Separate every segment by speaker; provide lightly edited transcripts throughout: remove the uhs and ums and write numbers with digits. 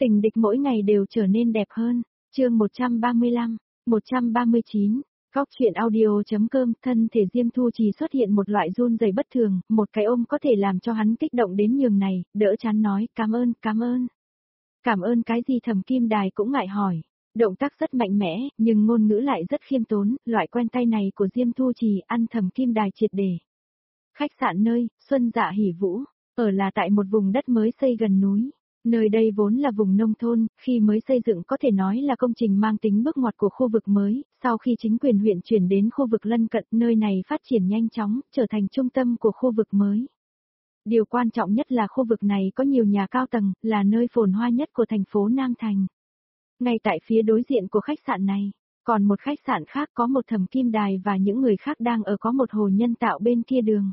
Speaker 1: Tình địch mỗi ngày đều trở nên đẹp hơn. Chương 135, 139. Góc truyện audio.com. Thân thể Diêm Thu Trì xuất hiện một loại run rẩy bất thường, một cái ôm có thể làm cho hắn kích động đến nhường này, đỡ chán nói, cảm ơn, cảm ơn. Cảm ơn cái gì? Thẩm Kim Đài cũng ngại hỏi. Động tác rất mạnh mẽ, nhưng ngôn ngữ lại rất khiêm tốn, loại quen tay này của Diêm Thu Trì ăn Thẩm Kim Đài triệt để. Khách sạn nơi, Xuân Dạ Hỉ Vũ, ở là tại một vùng đất mới xây gần núi. Nơi đây vốn là vùng nông thôn, khi mới xây dựng có thể nói là công trình mang tính bước ngoặt của khu vực mới, sau khi chính quyền huyện chuyển đến khu vực lân cận, nơi này phát triển nhanh chóng, trở thành trung tâm của khu vực mới. Điều quan trọng nhất là khu vực này có nhiều nhà cao tầng, là nơi phồn hoa nhất của thành phố Nam Thành. Ngay tại phía đối diện của khách sạn này, còn một khách sạn khác có một Thẩm Kim Đài và những người khác đang ở có một hồ nhân tạo bên kia đường.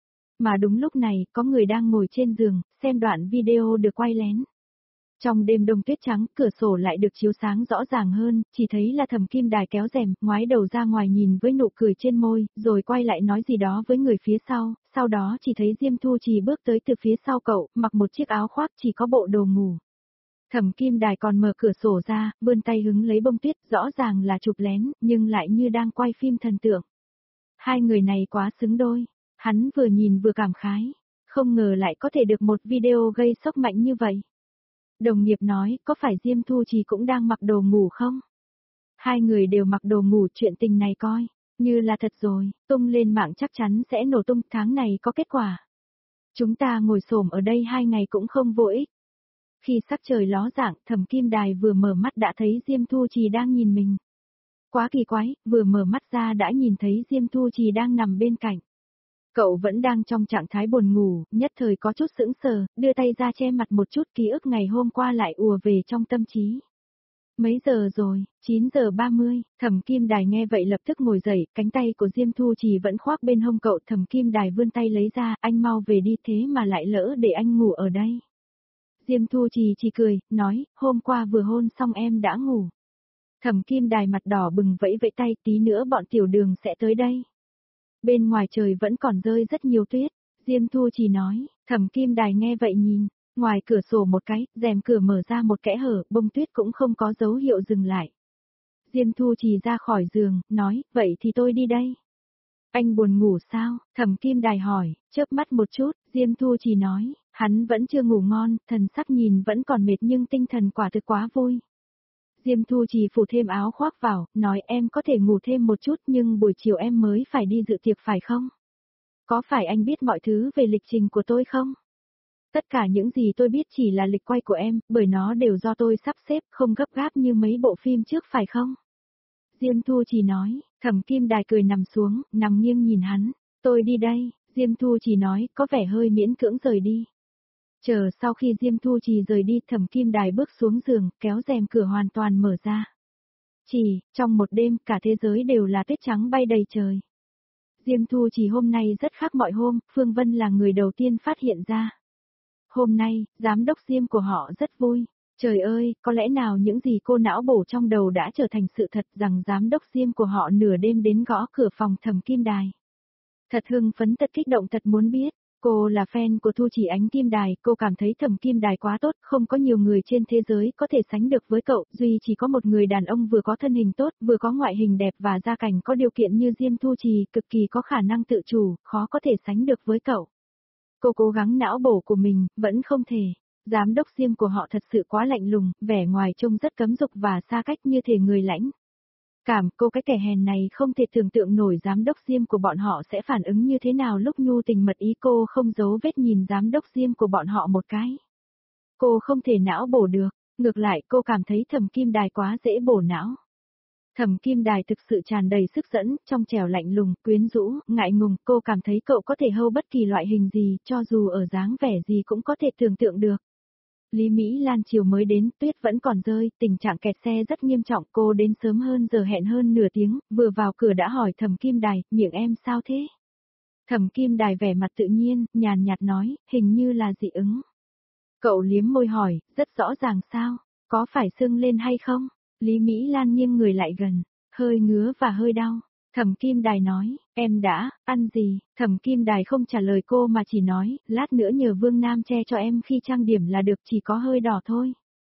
Speaker 1: Mà đúng lúc này, có người đang ngồi trên giường, xem đoạn video được quay lén. Trong đêm đông tuyết trắng, cửa sổ lại được chiếu sáng rõ ràng hơn, chỉ thấy là Thẩm Kim Đài kéo rèm, ngoái đầu ra ngoài nhìn với nụ cười trên môi, rồi quay lại nói gì đó với người phía sau đó chỉ thấy Diêm Thu Trì bước tới từ phía sau cậu, mặc một chiếc áo khoác chỉ có bộ đồ ngủ. Thẩm Kim Đài còn mở cửa sổ ra, vươn tay hứng lấy bông tuyết, rõ ràng là chụp lén, nhưng lại như đang quay phim thần tượng. Hai người này quá xứng đôi. Hắn vừa nhìn vừa cảm khái, không ngờ lại có thể được một video gây sốc mạnh như vậy. Đồng nghiệp nói, có phải Diêm Thu Trì cũng đang mặc đồ ngủ không? Hai người đều mặc đồ ngủ, chuyện tình này coi như là thật rồi, tung lên mạng chắc chắn sẽ nổ tung, tháng này có kết quả. Chúng ta ngồi xổm ở đây 2 ngày cũng không vô ích. Khi sắc trời ló dạng, Thẩm Kim Đài vừa mở mắt đã thấy Diêm Thu Trì đang nhìn mình. Quá kỳ quái, vừa mở mắt ra đã nhìn thấy Diêm Thu Trì đang nằm bên cạnh. Cậu vẫn đang trong trạng thái buồn ngủ, nhất thời có chút sững sờ, đưa tay ra che mặt một chút, ký ức ngày hôm qua lại ùa về trong tâm trí. Mấy giờ rồi? 9 giờ 30, Thẩm Kim Đài nghe vậy lập tức ngồi dậy, cánh tay của Diêm Thu Trì vẫn khoác bên hông cậu. Thẩm Kim Đài vươn tay lấy ra, anh mau về đi, thế mà lại lỡ để anh ngủ ở đây. Diêm Thu Trì chỉ cười, nói, hôm qua vừa hôn xong em đã ngủ. Thẩm Kim Đài mặt đỏ bừng vẫy vẫy tay, tí nữa bọn tiểu đường sẽ tới đây. Bên ngoài trời vẫn còn rơi rất nhiều tuyết, Diêm Thu Trì nói. Thẩm Kim Đài nghe vậy nhìn, ngoài cửa sổ một cái, rèm cửa mở ra một kẽ hở, bông tuyết cũng không có dấu hiệu dừng lại. Diêm Thu Trì ra khỏi giường, nói, vậy thì tôi đi đây. Anh buồn ngủ sao? Thẩm Kim Đài hỏi, chớp mắt một chút, Diêm Thu Trì nói, hắn vẫn chưa ngủ ngon, thần sắc nhìn vẫn còn mệt nhưng tinh thần quả thực quá vui. Diêm Thu Trì phủ thêm áo khoác vào, nói em có thể ngủ thêm một chút nhưng buổi chiều em mới phải đi dự tiệc phải không? Có phải anh biết mọi thứ về lịch trình của tôi không? Tất cả những gì tôi biết chỉ là lịch quay của em, bởi nó đều do tôi sắp xếp, không gấp gáp như mấy bộ phim trước phải không? Diêm Thu Trì nói. Thẩm Kim Đài cười nằm xuống, nằm nghiêng nhìn hắn, tôi đi đây. Diêm Thu Trì nói, có vẻ hơi miễn cưỡng rời đi. Chờ sau khi Diêm Thu Trì rời đi, Thẩm Kim Đài bước xuống giường, kéo rèm cửa hoàn toàn mở ra. Trong một đêm, cả thế giới đều là tuyết trắng bay đầy trời. Diêm Thu Trì hôm nay rất khác mọi hôm, Phương Vân là người đầu tiên phát hiện ra. Hôm nay, giám đốc Diêm của họ rất vui. Trời ơi, có lẽ nào những gì cô não bổ trong đầu đã trở thành sự thật rằng giám đốc Diêm của họ nửa đêm đến gõ cửa phòng Thẩm Kim Đài. Thật hưng phấn, thật kích động, thật muốn biết. Cô là fan của Thu Chỉ Ánh Kim Đài, cô cảm thấy Thẩm Kim Đài quá tốt, không có nhiều người trên thế giới có thể sánh được với cậu, duy chỉ có một người đàn ông vừa có thân hình tốt, vừa có ngoại hình đẹp và gia cảnh có điều kiện như Diêm Thu Trì, cực kỳ có khả năng tự chủ, khó có thể sánh được với cậu. Cô cố gắng não bổ của mình, vẫn không thể. Giám đốc Diêm của họ thật sự quá lạnh lùng, vẻ ngoài trông rất cấm dục và xa cách như thể người lãnh. Cô cái kẻ hèn này không thể tưởng tượng nổi giám đốc Diêm của bọn họ sẽ phản ứng như thế nào lúc nhu tình mật ý. Cô không giấu vết nhìn giám đốc Diêm của bọn họ một cái. Cô không thể não bổ được, ngược lại cô cảm thấy Thẩm Kim Đài quá dễ bổ não. Thẩm Kim Đài thực sự tràn đầy sức dẫn, trong trẻo lạnh lùng, quyến rũ, ngại ngùng, cô cảm thấy cậu có thể hâu bất kỳ loại hình gì, cho dù ở dáng vẻ gì cũng có thể tưởng tượng được. Lý Mỹ Lan chiều mới đến, tuyết vẫn còn rơi, tình trạng kẹt xe rất nghiêm trọng, cô đến sớm hơn giờ hẹn hơn nửa tiếng, vừa vào cửa đã hỏi Thẩm Kim Đài, miệng em sao thế? Thẩm Kim Đài vẻ mặt tự nhiên, nhàn nhạt nói, hình như là dị ứng. Cậu liếm môi hỏi, rất rõ ràng sao, có phải sưng lên hay không? Lý Mỹ Lan nghiêng người lại gần, hơi ngứa và hơi đau. Thẩm Kim Đài nói, em đã, ăn gì? Thẩm Kim Đài không trả lời cô mà chỉ nói, lát nữa nhờ Vương Nam che cho em khi trang điểm là được, chỉ có hơi đỏ thôi.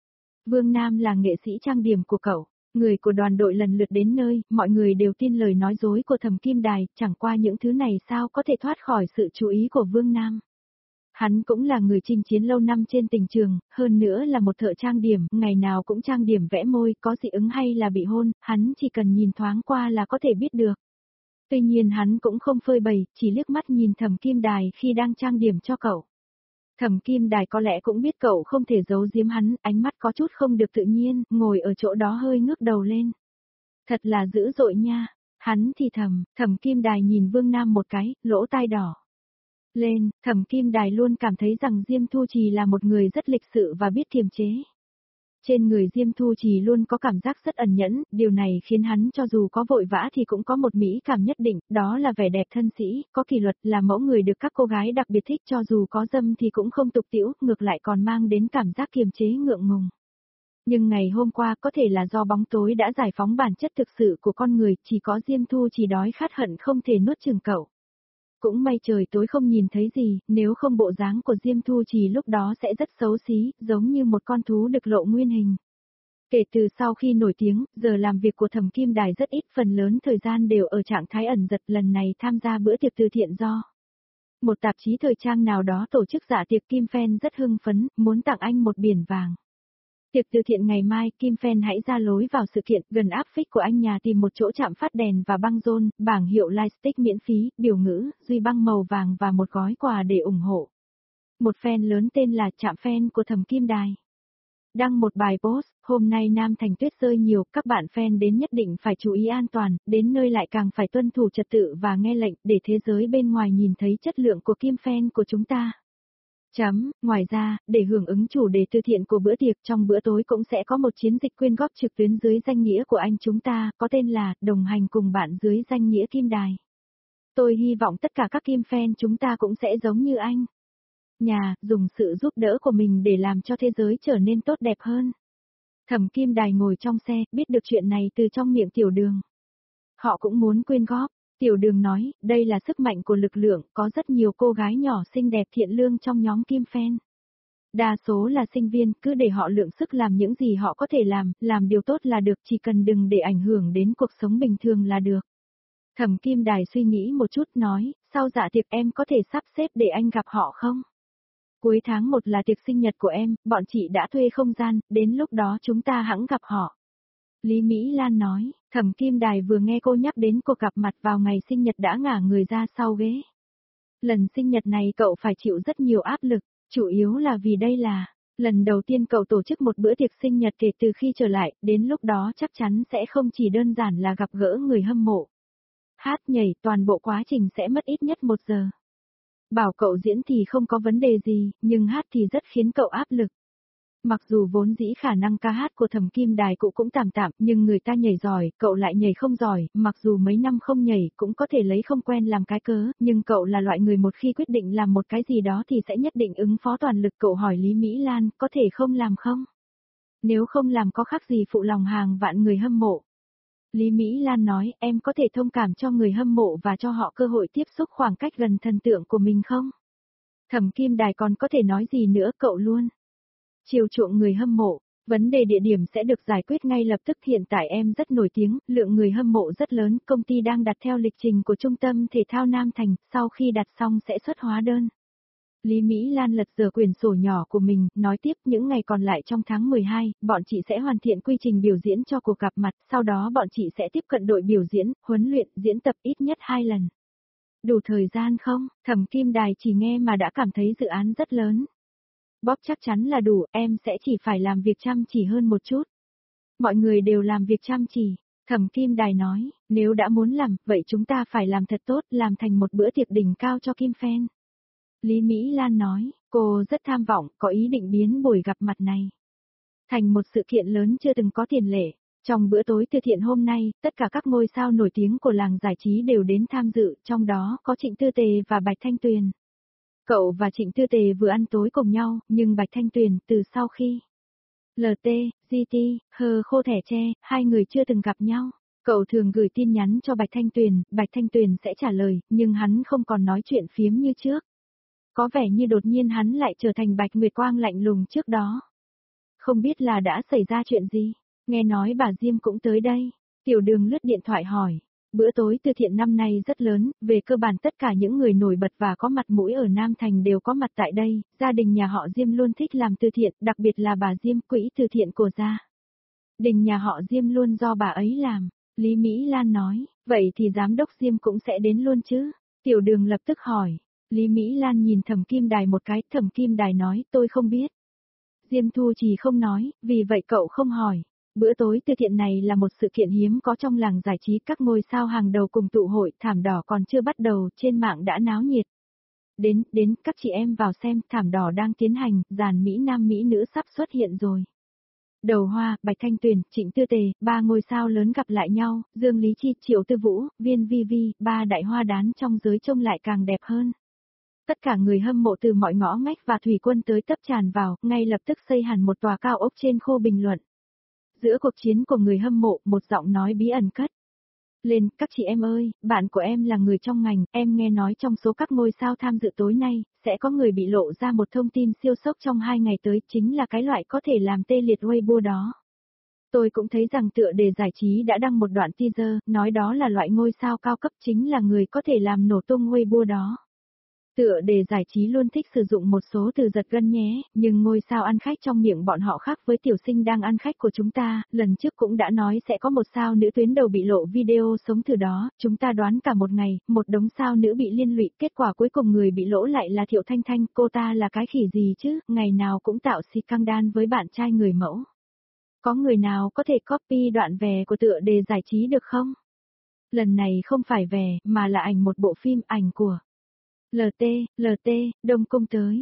Speaker 1: Vương Nam là nghệ sĩ trang điểm của cậu. Người của đoàn đội lần lượt đến nơi, mọi người đều tin lời nói dối của Thẩm Kim Đài, chẳng qua những thứ này sao có thể thoát khỏi sự chú ý của Vương Nam. Hắn cũng là người chinh chiến lâu năm trên tình trường, hơn nữa là một thợ trang điểm, ngày nào cũng trang điểm vẽ môi, có dị ứng hay là bị hôn, hắn chỉ cần nhìn thoáng qua là có thể biết được. Tuy nhiên hắn cũng không phơi bày, chỉ liếc mắt nhìn Thẩm Kim Đài khi đang trang điểm cho cậu. Thẩm Kim Đài có lẽ cũng biết cậu không thể giấu giếm hắn, ánh mắt có chút không được tự nhiên, ngồi ở chỗ đó hơi ngước đầu lên. Thật là dữ dội nha, hắn thì Thẩm Kim Đài nhìn Vương Nam một cái, lỗ tai đỏ lên, Thẩm Kim Đài luôn cảm thấy rằng Diêm Thu Trì là một người rất lịch sự và biết kiềm chế. Trên người Diêm Thu Trì luôn có cảm giác rất ẩn nhẫn, điều này khiến hắn cho dù có vội vã thì cũng có một mỹ cảm nhất định, đó là vẻ đẹp thân sĩ, có kỷ luật, là mẫu người được các cô gái đặc biệt thích, cho dù có dâm thì cũng không tục tĩu, ngược lại còn mang đến cảm giác kiềm chế ngượng ngùng. Nhưng ngày hôm qua có thể là do bóng tối đã giải phóng bản chất thực sự của con người, chỉ có Diêm Thu Trì đói khát hận không thể nuốt chửng cậu. Cũng may trời tối không nhìn thấy gì, nếu không bộ dáng của Diêm Thu Trì lúc đó sẽ rất xấu xí, giống như một con thú được lộ nguyên hình. Kể từ sau khi nổi tiếng, giờ làm việc của Thẩm Kim Đài rất ít, phần lớn thời gian đều ở trạng thái ẩn giật, lần này tham gia bữa tiệc từ thiện do một tạp chí thời trang nào đó tổ chức dạ tiệc. Kim Phen rất hưng phấn, muốn tặng anh một biển vàng. Tiệc từ thiện ngày mai, Kim Phen hãy ra lối vào sự kiện, gần áp phích của anh nhà tìm một chỗ chạm phát đèn và băng rôn, bảng hiệu lightstick miễn phí, biểu ngữ, duy băng màu vàng và một gói quà để ủng hộ. Một fan lớn tên là Trạm Fan của Thẩm Kim Đài đăng một bài post, hôm nay Nam Thành tuyết rơi nhiều, các bạn fan đến nhất định phải chú ý an toàn, đến nơi lại càng phải tuân thủ trật tự và nghe lệnh, để thế giới bên ngoài nhìn thấy chất lượng của Kim Fan của chúng ta. Ngoài ra, để hưởng ứng chủ đề từ thiện của bữa tiệc, trong bữa tối cũng sẽ có một chiến dịch quyên góp trực tuyến dưới danh nghĩa của anh chúng ta, có tên là Đồng hành cùng bạn dưới danh nghĩa Kim Đài. Tôi hy vọng tất cả các Kim Fan chúng ta cũng sẽ giống như anh. Dùng sự giúp đỡ của mình để làm cho thế giới trở nên tốt đẹp hơn. Thẩm Kim Đài ngồi trong xe, biết được chuyện này từ trong miệng Tiểu Đường. Họ cũng muốn quyên góp. Tiểu Đường nói, đây là sức mạnh của lực lượng, có rất nhiều cô gái nhỏ xinh đẹp thiện lương trong nhóm Kim Phen. Đa số là sinh viên, cứ để họ lượng sức làm những gì họ có thể làm điều tốt là được, chỉ cần đừng để ảnh hưởng đến cuộc sống bình thường là được. Thẩm Kim Đài suy nghĩ một chút nói, sau dạ tiệc em có thể sắp xếp để anh gặp họ không? Cuối tháng 1 là tiệc sinh nhật của em, bọn chị đã thuê không gian, đến lúc đó chúng ta hẵng gặp họ. Lý Mỹ Lan nói, Thẩm Kim Đài vừa nghe cô nhắc đến cuộc gặp mặt vào ngày sinh nhật đã ngả người ra sau ghế. Lần sinh nhật này cậu phải chịu rất nhiều áp lực, chủ yếu là vì đây là lần đầu tiên cậu tổ chức một bữa tiệc sinh nhật kể từ khi trở lại, đến lúc đó chắc chắn sẽ không chỉ đơn giản là gặp gỡ người hâm mộ. Hát nhảy, toàn bộ quá trình sẽ mất ít nhất 1 giờ. Bảo cậu diễn thì không có vấn đề gì, nhưng hát thì rất khiến cậu áp lực. Mặc dù vốn dĩ khả năng ca hát của Thẩm Kim Đài cũng tạm tạm, nhưng người ta nhảy giỏi, cậu lại nhảy không giỏi, mặc dù mấy năm không nhảy cũng có thể lấy không quen làm cái cớ, nhưng cậu là loại người một khi quyết định làm một cái gì đó thì sẽ nhất định ứng phó toàn lực. Cậu hỏi Lý Mỹ Lan, có thể không làm không? Nếu không làm có khác gì phụ lòng hàng vạn người hâm mộ. Lý Mỹ Lan nói, em có thể thông cảm cho người hâm mộ và cho họ cơ hội tiếp xúc khoảng cách gần thần tượng của mình không? Thẩm Kim Đài còn có thể nói gì nữa, cậu luôn chiều chuộng người hâm mộ. Vấn đề địa điểm sẽ được giải quyết ngay lập tức, hiện tại em rất nổi tiếng, lượng người hâm mộ rất lớn, công ty đang đặt theo lịch trình của Trung tâm Thể thao Nam Thành, sau khi đặt xong sẽ xuất hóa đơn. Lý Mỹ Lan lật dở quyển sổ nhỏ của mình, nói tiếp, những ngày còn lại trong tháng 12, bọn chị sẽ hoàn thiện quy trình biểu diễn cho cuộc gặp mặt, sau đó bọn chị sẽ tiếp cận đội biểu diễn, huấn luyện, diễn tập ít nhất 2 lần. Đủ thời gian không? Thẩm Kim Đài chỉ nghe mà đã cảm thấy dự án rất lớn. Bóp chắc chắn là đủ, em sẽ chỉ phải làm việc chăm chỉ hơn một chút. Mọi người đều làm việc chăm chỉ. Thẩm Kim Đài nói, nếu đã muốn làm, vậy chúng ta phải làm thật tốt, làm thành một bữa tiệc đỉnh cao cho Kim Phen. Lý Mỹ Lan nói, cô rất tham vọng, có ý định biến buổi gặp mặt này thành một sự kiện lớn chưa từng có tiền lệ. Trong bữa tối từ thiện hôm nay, tất cả các ngôi sao nổi tiếng của làng giải trí đều đến tham dự, trong đó có Trịnh Tư Tề và Bạch Thanh Tuyền. Cậu và Trịnh Tư Tề vừa ăn tối cùng nhau, nhưng Bạch Thanh Tuyền, từ sau khi LT, GT, hờ khô thẻ tre, hai người chưa từng gặp nhau. Cậu thường gửi tin nhắn cho Bạch Thanh Tuyền sẽ trả lời, nhưng hắn không còn nói chuyện phiếm như trước. Có vẻ như đột nhiên hắn lại trở thành Bạch Nguyệt Quang lạnh lùng trước đó. Không biết là đã xảy ra chuyện gì, nghe nói bà Diêm cũng tới đây. Tiểu Đường lướt điện thoại hỏi. Bữa tối từ thiện năm nay rất lớn, về cơ bản tất cả những người nổi bật và có mặt mũi ở Nam Thành đều có mặt tại đây, gia đình nhà họ Diêm luôn thích làm từ thiện, đặc biệt là bà Diêm, quỹ từ thiện của gia đình nhà họ Diêm luôn do bà ấy làm. Lý Mỹ Lan nói, vậy thì giám đốc Diêm cũng sẽ đến luôn chứ? Tiểu Đường lập tức hỏi. Lý Mỹ Lan nhìn Thẩm Kim Đài một cái, Thẩm Kim Đài nói, tôi không biết. Diêm Thu Trì không nói, vì vậy cậu không hỏi. Bữa tối từ thiện này là một sự kiện hiếm có trong làng giải trí, các ngôi sao hàng đầu cùng tụ hội, thảm đỏ còn chưa bắt đầu, trên mạng đã náo nhiệt. Đến, các chị em vào xem, thảm đỏ đang tiến hành, dàn Mỹ Nam Mỹ nữ sắp xuất hiện rồi. Đầu Hoa, Bạch Thanh Tuyền, Trịnh Tư Tề, ba ngôi sao lớn gặp lại nhau, Dương Lý Chi, Triệu Tư Vũ, Viên Vi Vi, ba đại hoa đán trong giới trông lại càng đẹp hơn. Tất cả người hâm mộ từ mọi ngõ ngách và thủy quân tới tấp tràn vào, ngay lập tức xây hẳn một tòa cao ốc trên khu bình luận. Giữa cuộc chiến của người hâm mộ, một giọng nói bí ẩn cất lên, các chị em ơi, bạn của em là người trong ngành, em nghe nói trong số các ngôi sao tham dự tối nay, sẽ có người bị lộ ra một thông tin siêu sốc trong 2 ngày tới, chính là cái loại có thể làm tê liệt Weibo đó. Tôi cũng thấy rằng tựa đề giải trí đã đăng một đoạn teaser, nói đó là loại ngôi sao cao cấp, chính là người có thể làm nổ tung Weibo đó. Tựa đề giải trí luôn thích sử dụng một số từ giật gân nhé, nhưng ngôi sao ăn khách trong miệng bọn họ khác với tiểu sinh đang ăn khách của chúng ta, lần trước cũng đã nói sẽ có một sao nữ tuyến đầu bị lộ video sống từ đó, chúng ta đoán cả một ngày, một đống sao nữ bị liên lụy, kết quả cuối cùng người bị lỗ lại là Thiệu Thanh Thanh, cô ta là cái khỉ gì chứ, ngày nào cũng tạo scandal với bạn trai người mẫu. Có người nào có thể copy đoạn về của tựa đề giải trí được không? Lần này không phải về, mà là ảnh một bộ phim, ảnh của LT, Đông Cung tới,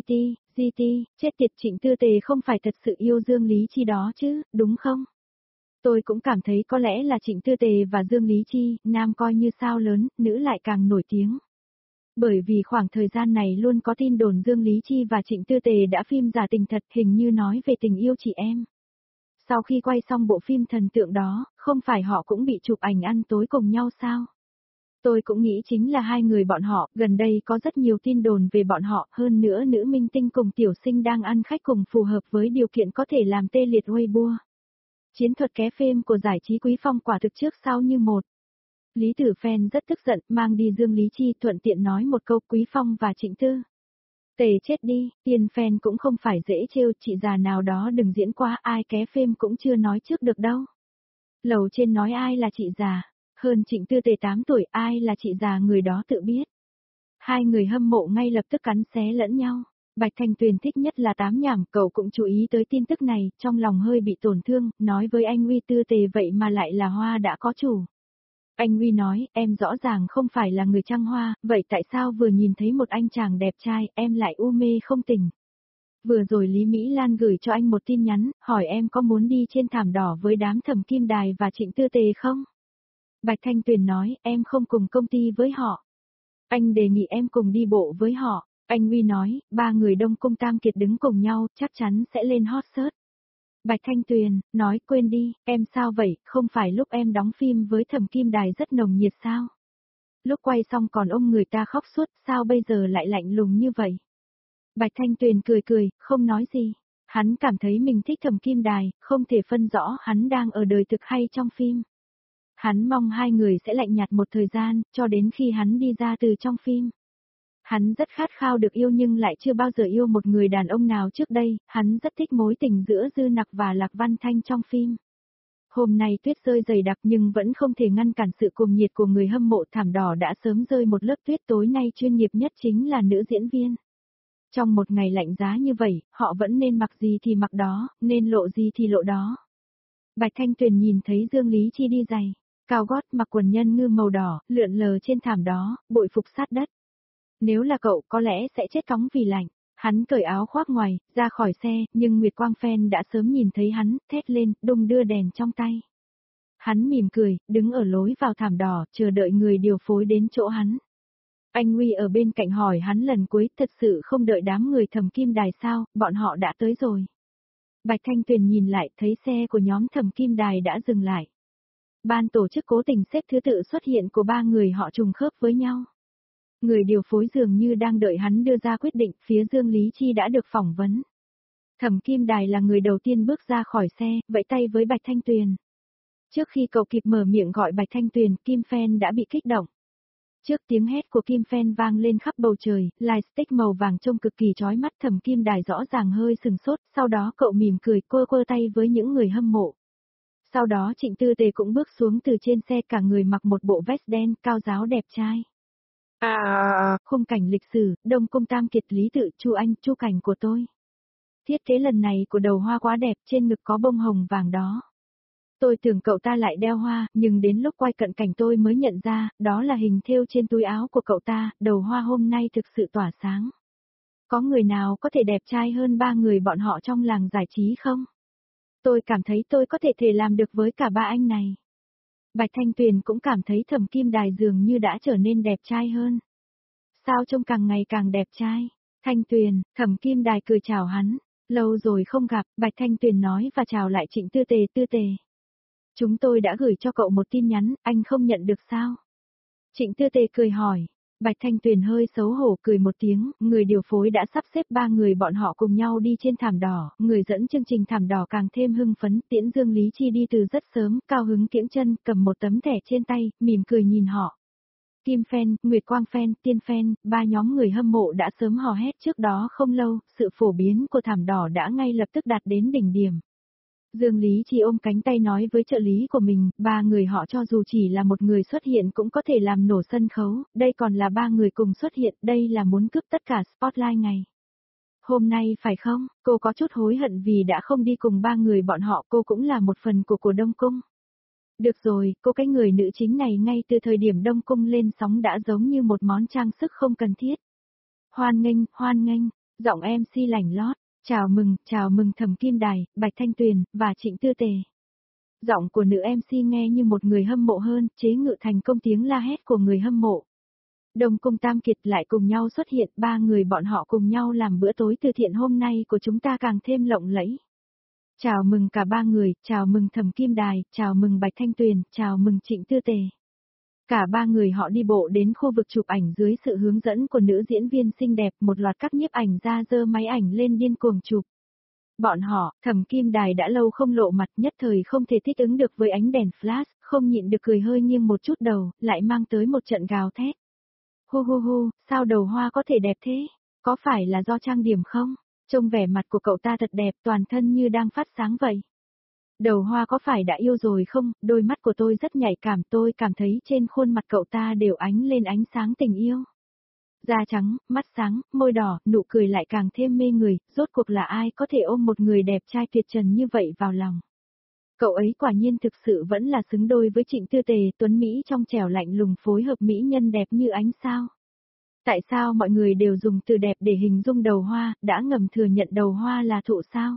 Speaker 1: GT, chết tiệt, Trịnh Tư Tề không phải thật sự yêu Dương Lý Chi đó chứ, đúng không? Tôi cũng cảm thấy có lẽ là Trịnh Tư Tề và Dương Lý Chi, nam coi như sao lớn, nữ lại càng nổi tiếng. Bởi vì khoảng thời gian này luôn có tin đồn Dương Lý Chi và Trịnh Tư Tề đã phim giả tình thật, hình như nói về tình yêu chị em. Sau khi quay xong bộ phim thần tượng đó, không phải họ cũng bị chụp ảnh ăn tối cùng nhau sao? Tôi cũng nghĩ chính là hai người bọn họ, gần đây có rất nhiều tin đồn về bọn họ, hơn nữa nữ minh tinh cùng tiểu sinh đang ăn khách cùng phù hợp với điều kiện có thể làm tê liệt Weibo. Chiến thuật ké phêm của giải trí Quý Phong quả thực trước sau như một. Lý Tử Phen rất tức giận, mang đi Dương Lý Chi, thuận tiện nói một câu, Quý Phong và Trịnh Tư Tề chết đi, Tiền Phen cũng không phải dễ trêu, chị già nào đó đừng diễn quá, ai ké phêm cũng chưa nói trước được đâu. Lầu trên nói ai là chị già, hơn Trịnh Tư Tề 8 tuổi, ai là chị già người đó tự biết. Hai người hâm mộ ngay lập tức cắn xé lẫn nhau. Bạch Thanh Tuyền thích nhất là tám nhảm, cậu cũng chú ý tới tin tức này, trong lòng hơi bị tổn thương, nói với anh Uy Tư Tề vậy mà lại là hoa đã có chủ. Anh Uy nói, em rõ ràng không phải là người trăng hoa, vậy tại sao vừa nhìn thấy một anh chàng đẹp trai, em lại u mê không tỉnh. Vừa rồi Lý Mỹ Lan gửi cho anh một tin nhắn, hỏi em có muốn đi trên thảm đỏ với đám Thẩm Kim Đài và Trịnh Tư Tề không? Bạch Thanh Tuyền nói, em không cùng công ty với họ. Anh đề nghị em cùng đi bộ với họ. Anh Uy nói, ba người Đông Cung Tam Kiệt đứng cùng nhau, chắc chắn sẽ lên hot search. Bạch Thanh Tuyền, nói quên đi, em sao vậy, không phải lúc em đóng phim với Thẩm Kim Đài rất nồng nhiệt sao? Lúc quay xong còn ôm người ta khóc suốt, sao bây giờ lại lạnh lùng như vậy? Bạch Thanh Tuyền cười, không nói gì. Hắn cảm thấy mình thích Thẩm Kim Đài, không thể phân rõ hắn đang ở đời thực hay trong phim. Hắn mong hai người sẽ lạnh nhạt một thời gian, cho đến khi hắn đi ra từ trong phim. Hắn rất khát khao được yêu nhưng lại chưa bao giờ yêu một người đàn ông nào trước đây, hắn rất thích mối tình giữa Dư Nặc và Lạc Văn Thanh trong phim. Hôm nay tuyết rơi dày đặc nhưng vẫn không thể ngăn cản sự cuồng nhiệt của người hâm mộ, thảm đỏ đã sớm rơi một lớp tuyết, tối nay chuyên nghiệp nhất chính là nữ diễn viên. Trong một ngày lạnh giá như vậy, họ vẫn nên mặc gì thì mặc đó, nên lộ gì thì lộ đó. Bạch Thanh Tuyền nhìn thấy Dương Lý Chi đi giày cao gót, mặc quần nhân ngư màu đỏ, lượn lờ trên thảm đó, bội phục sát đất. Nếu là cậu có lẽ sẽ chết cóng vì lạnh. Hắn cởi áo khoác ngoài, ra khỏi xe, nhưng Nguyệt Quang Phen đã sớm nhìn thấy hắn, thét lên, đung đưa đèn trong tay. Hắn mỉm cười, đứng ở lối vào thảm đỏ, chờ đợi người điều phối đến chỗ hắn. Anh Huy ở bên cạnh hỏi hắn lần cuối, thật sự không đợi đám người Thẩm Kim Đài sao, bọn họ đã tới rồi. Bạch Thanh Tuyền nhìn lại, thấy xe của nhóm Thẩm Kim Đài đã dừng lại. Ban tổ chức cố tình xếp thứ tự xuất hiện của ba người họ trùng khớp với nhau. Người điều phối dường như đang đợi hắn đưa ra quyết định, phía Dương Lý Chi đã được phỏng vấn. Thẩm Kim Đài là người đầu tiên bước ra khỏi xe, vẫy tay với Bạch Thanh Tuyền. Trước khi cậu kịp mở miệng gọi Bạch Thanh Tuyền, Kim Phen đã bị kích động. Trước tiếng hét của Kim Phen vang lên khắp bầu trời, lightstick màu vàng trông cực kỳ chói mắt. Thẩm Kim Đài rõ ràng hơi sừng sốt, sau đó cậu mỉm cười quơ quơ tay với những người hâm mộ. Sau đó Trịnh Tư Tề cũng bước xuống từ trên xe, cả người mặc một bộ vest đen, cao ráo đẹp trai. Khung cảnh lịch sử, Đông Cung Tam Kiệt Lý Tự, Chu Anh, Chu Cảnh của tôi. Thiết kế lần này của đầu hoa quá đẹp, trên ngực có bông hồng vàng đó. Tôi tưởng cậu ta lại đeo hoa, nhưng đến lúc quay cận cảnh tôi mới nhận ra, đó là hình thêu trên túi áo của cậu ta, đầu hoa hôm nay thực sự tỏa sáng. Có người nào có thể đẹp trai hơn ba người bọn họ trong làng giải trí không? Tôi cảm thấy tôi có thể làm được với cả ba anh này. Bạch Thanh Tuyền cũng cảm thấy Thẩm Kim Đài dường như đã trở nên đẹp trai hơn. Sao trông càng ngày càng đẹp trai? Thanh Tuyền, Thẩm Kim Đài cười chào hắn. Lâu rồi không gặp, Bạch Thanh Tuyền nói và chào lại Trịnh Tư Tề. Tư Tề. Chúng tôi đã gửi cho cậu một tin nhắn, anh không nhận được sao? Trịnh Tư Tề cười hỏi. Bạch Thanh Tuyền hơi xấu hổ cười một tiếng, người điều phối đã sắp xếp ba người bọn họ cùng nhau đi trên thảm đỏ, người dẫn chương trình thảm đỏ càng thêm hưng phấn. Tiễn Dương Lý Chi đi từ rất sớm, cao hứng kiễng chân, cầm một tấm thẻ trên tay, mỉm cười nhìn họ. Kim Phen, Nguyệt Quang Phen, Tiên Phen, ba nhóm người hâm mộ đã sớm hò hét trước đó không lâu, sự phổ biến của thảm đỏ đã ngay lập tức đạt đến đỉnh điểm. Dương Lý Chi ôm cánh tay nói với trợ lý của mình, ba người họ cho dù chỉ là một người xuất hiện cũng có thể làm nổ sân khấu, đây còn là ba người cùng xuất hiện, đây là muốn cướp tất cả spotlight ngày. Hôm nay phải không, cô có chút hối hận vì đã không đi cùng ba người bọn họ, cô cũng là một phần của Đông Cung. Được rồi, cô cái người nữ chính này ngay từ thời điểm Đông Cung lên sóng đã giống như một món trang sức không cần thiết. Hoan nghênh, giọng MC lảnh lót. Chào mừng Thẩm Kim Đài, Bạch Thanh Tuyền, và Trịnh Tư Tề. Giọng của nữ MC nghe như một người hâm mộ hơn, chế ngự thành công tiếng la hét của người hâm mộ. Đông Cung Tam Kiệt lại cùng nhau xuất hiện, ba người bọn họ cùng nhau làm bữa tối từ thiện hôm nay của chúng ta càng thêm lộng lẫy. Chào mừng cả ba người, chào mừng Thẩm Kim Đài, chào mừng Bạch Thanh Tuyền, chào mừng Trịnh Tư Tề. Cả ba người họ đi bộ đến khu vực chụp ảnh dưới sự hướng dẫn của nữ diễn viên xinh đẹp, một loạt các nhiếp ảnh ra giơ máy ảnh lên điên cuồng chụp. Bọn họ, Thẩm Kim Đài đã lâu không lộ mặt, nhất thời không thể thích ứng được với ánh đèn flash, không nhịn được cười hơi nghiêng một chút đầu, lại mang tới một trận gào thét. Hu, sao đầu hoa có thể đẹp thế? Có phải là do trang điểm không? Trông vẻ mặt của cậu ta thật đẹp, toàn thân như đang phát sáng vậy. Đầu hoa có phải đã yêu rồi không? Đôi mắt của tôi rất nhạy cảm, tôi cảm thấy trên khuôn mặt cậu ta đều ánh lên ánh sáng tình yêu. Da trắng, mắt sáng, môi đỏ, nụ cười lại càng thêm mê người, rốt cuộc là ai có thể ôm một người đẹp trai tuyệt trần như vậy vào lòng. Cậu ấy quả nhiên thực sự vẫn là xứng đôi với Trịnh Tư Tề, tuấn Mỹ trong trẻo lạnh lùng phối hợp mỹ nhân đẹp như ánh sao. Tại sao mọi người đều dùng từ đẹp để hình dung đầu hoa, đã ngầm thừa nhận đầu hoa là thụ sao?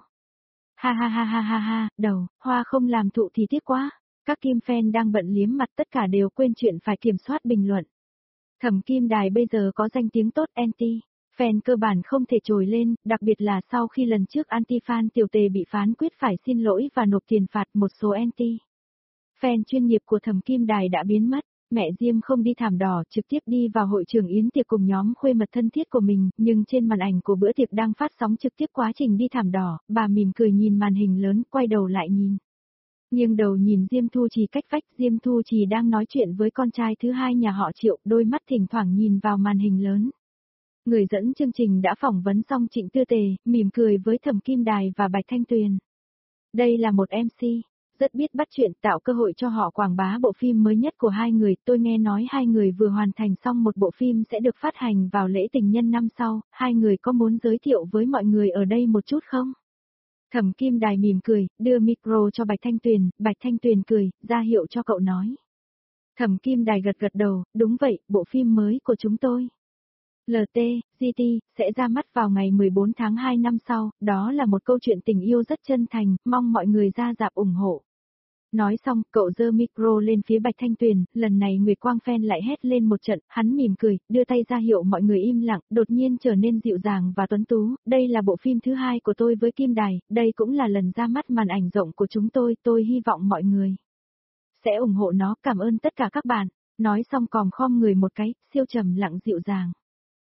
Speaker 1: Ha, đầu, hoa không làm thụ thì tiếc quá. Các Kim fan đang bận liếm mặt tất cả đều quên chuyện phải kiểm soát bình luận. Thẩm Kim Đài bây giờ có danh tiếng tốt anti. Fan cơ bản không thể trồi lên, đặc biệt là sau khi lần trước anti-fan Tiểu Tề bị phán quyết phải xin lỗi và nộp tiền phạt, một số anti. Fan chuyên nghiệp của Thẩm Kim Đài đã biến mất. Mẹ Diêm không đi thảm đỏ, trực tiếp đi vào hội trường yến tiệc cùng nhóm khuê mật thân thiết của mình, nhưng trên màn ảnh của bữa tiệc đang phát sóng trực tiếp quá trình đi thảm đỏ, bà mỉm cười nhìn màn hình lớn, quay đầu lại nhìn. Nghiêng đầu nhìn Diêm Thu Trì cách vách, Diêm Thu Trì đang nói chuyện với con trai thứ hai nhà họ Triệu, đôi mắt thỉnh thoảng nhìn vào màn hình lớn. Người dẫn chương trình đã phỏng vấn xong Trịnh Tư Tề, mỉm cười với Thẩm Kim Đài và Bạch Thanh Tuyền. Đây là một MC. Rất biết bắt chuyện, tạo cơ hội cho họ quảng bá bộ phim mới nhất của hai người. Tôi nghe nói hai người vừa hoàn thành xong một bộ phim sẽ được phát hành vào lễ tình nhân năm sau, hai người có muốn giới thiệu với mọi người ở đây một chút không? Thẩm Kim Đài mỉm cười, đưa micro cho Bạch Thanh Tuyền cười, ra hiệu cho cậu nói. Thẩm Kim Đài gật đầu, đúng vậy, bộ phim mới của chúng tôi. LT, GT, sẽ ra mắt vào ngày 14 tháng 2 năm sau, đó là một câu chuyện tình yêu rất chân thành, mong mọi người ra rạp ủng hộ. Nói xong, cậu giơ micro lên phía Bạch Thanh Tuyền, lần này Nguyệt Quang Phen lại hét lên một trận, hắn mỉm cười, đưa tay ra hiệu mọi người im lặng, đột nhiên trở nên dịu dàng và tuấn tú, đây là bộ phim thứ hai của tôi với Kim Đài, đây cũng là lần ra mắt màn ảnh rộng của chúng tôi hy vọng mọi người sẽ ủng hộ nó, cảm ơn tất cả các bạn. Nói xong còm khom người một cái, siêu trầm lặng dịu dàng.